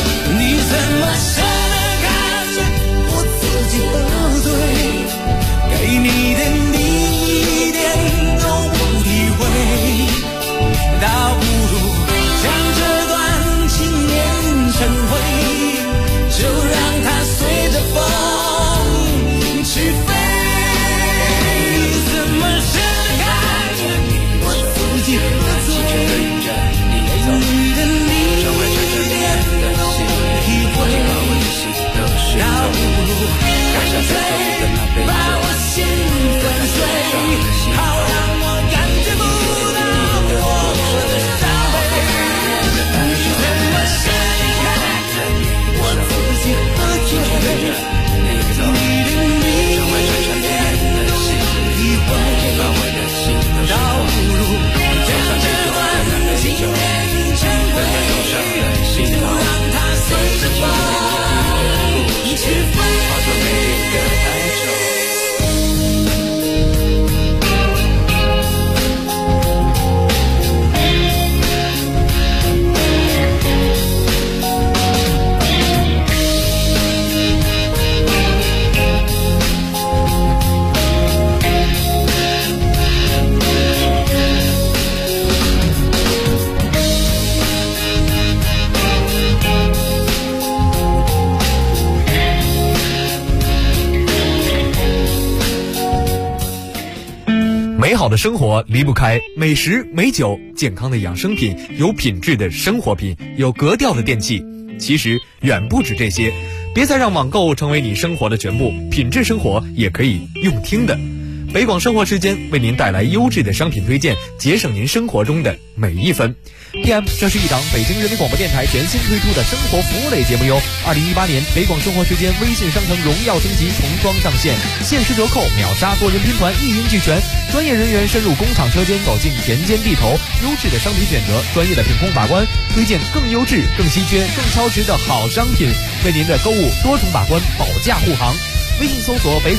好的生活离不开美食、美酒、健康的养生品、有品质的生活品、有格调的电器。其实远不止这些，别再让网购成为你生活的全部，品质生活也可以用听的。北广生活时间为您带来优质的商品推荐，节省您生活中的每一分。PM， 这是一档北京人民广播电台全新推出的生活服务类节目哟。2018年北广生活时间微信商城荣耀升级重装上线，限时折扣，秒杀多人拼团，一应俱全。专业人员深入工厂车间，走进田间地头，优质的商品选择，专业的品控把关，推荐更优质、更稀缺、更超值的好商品，为您的购物多重把关，保驾护航。微信搜索北广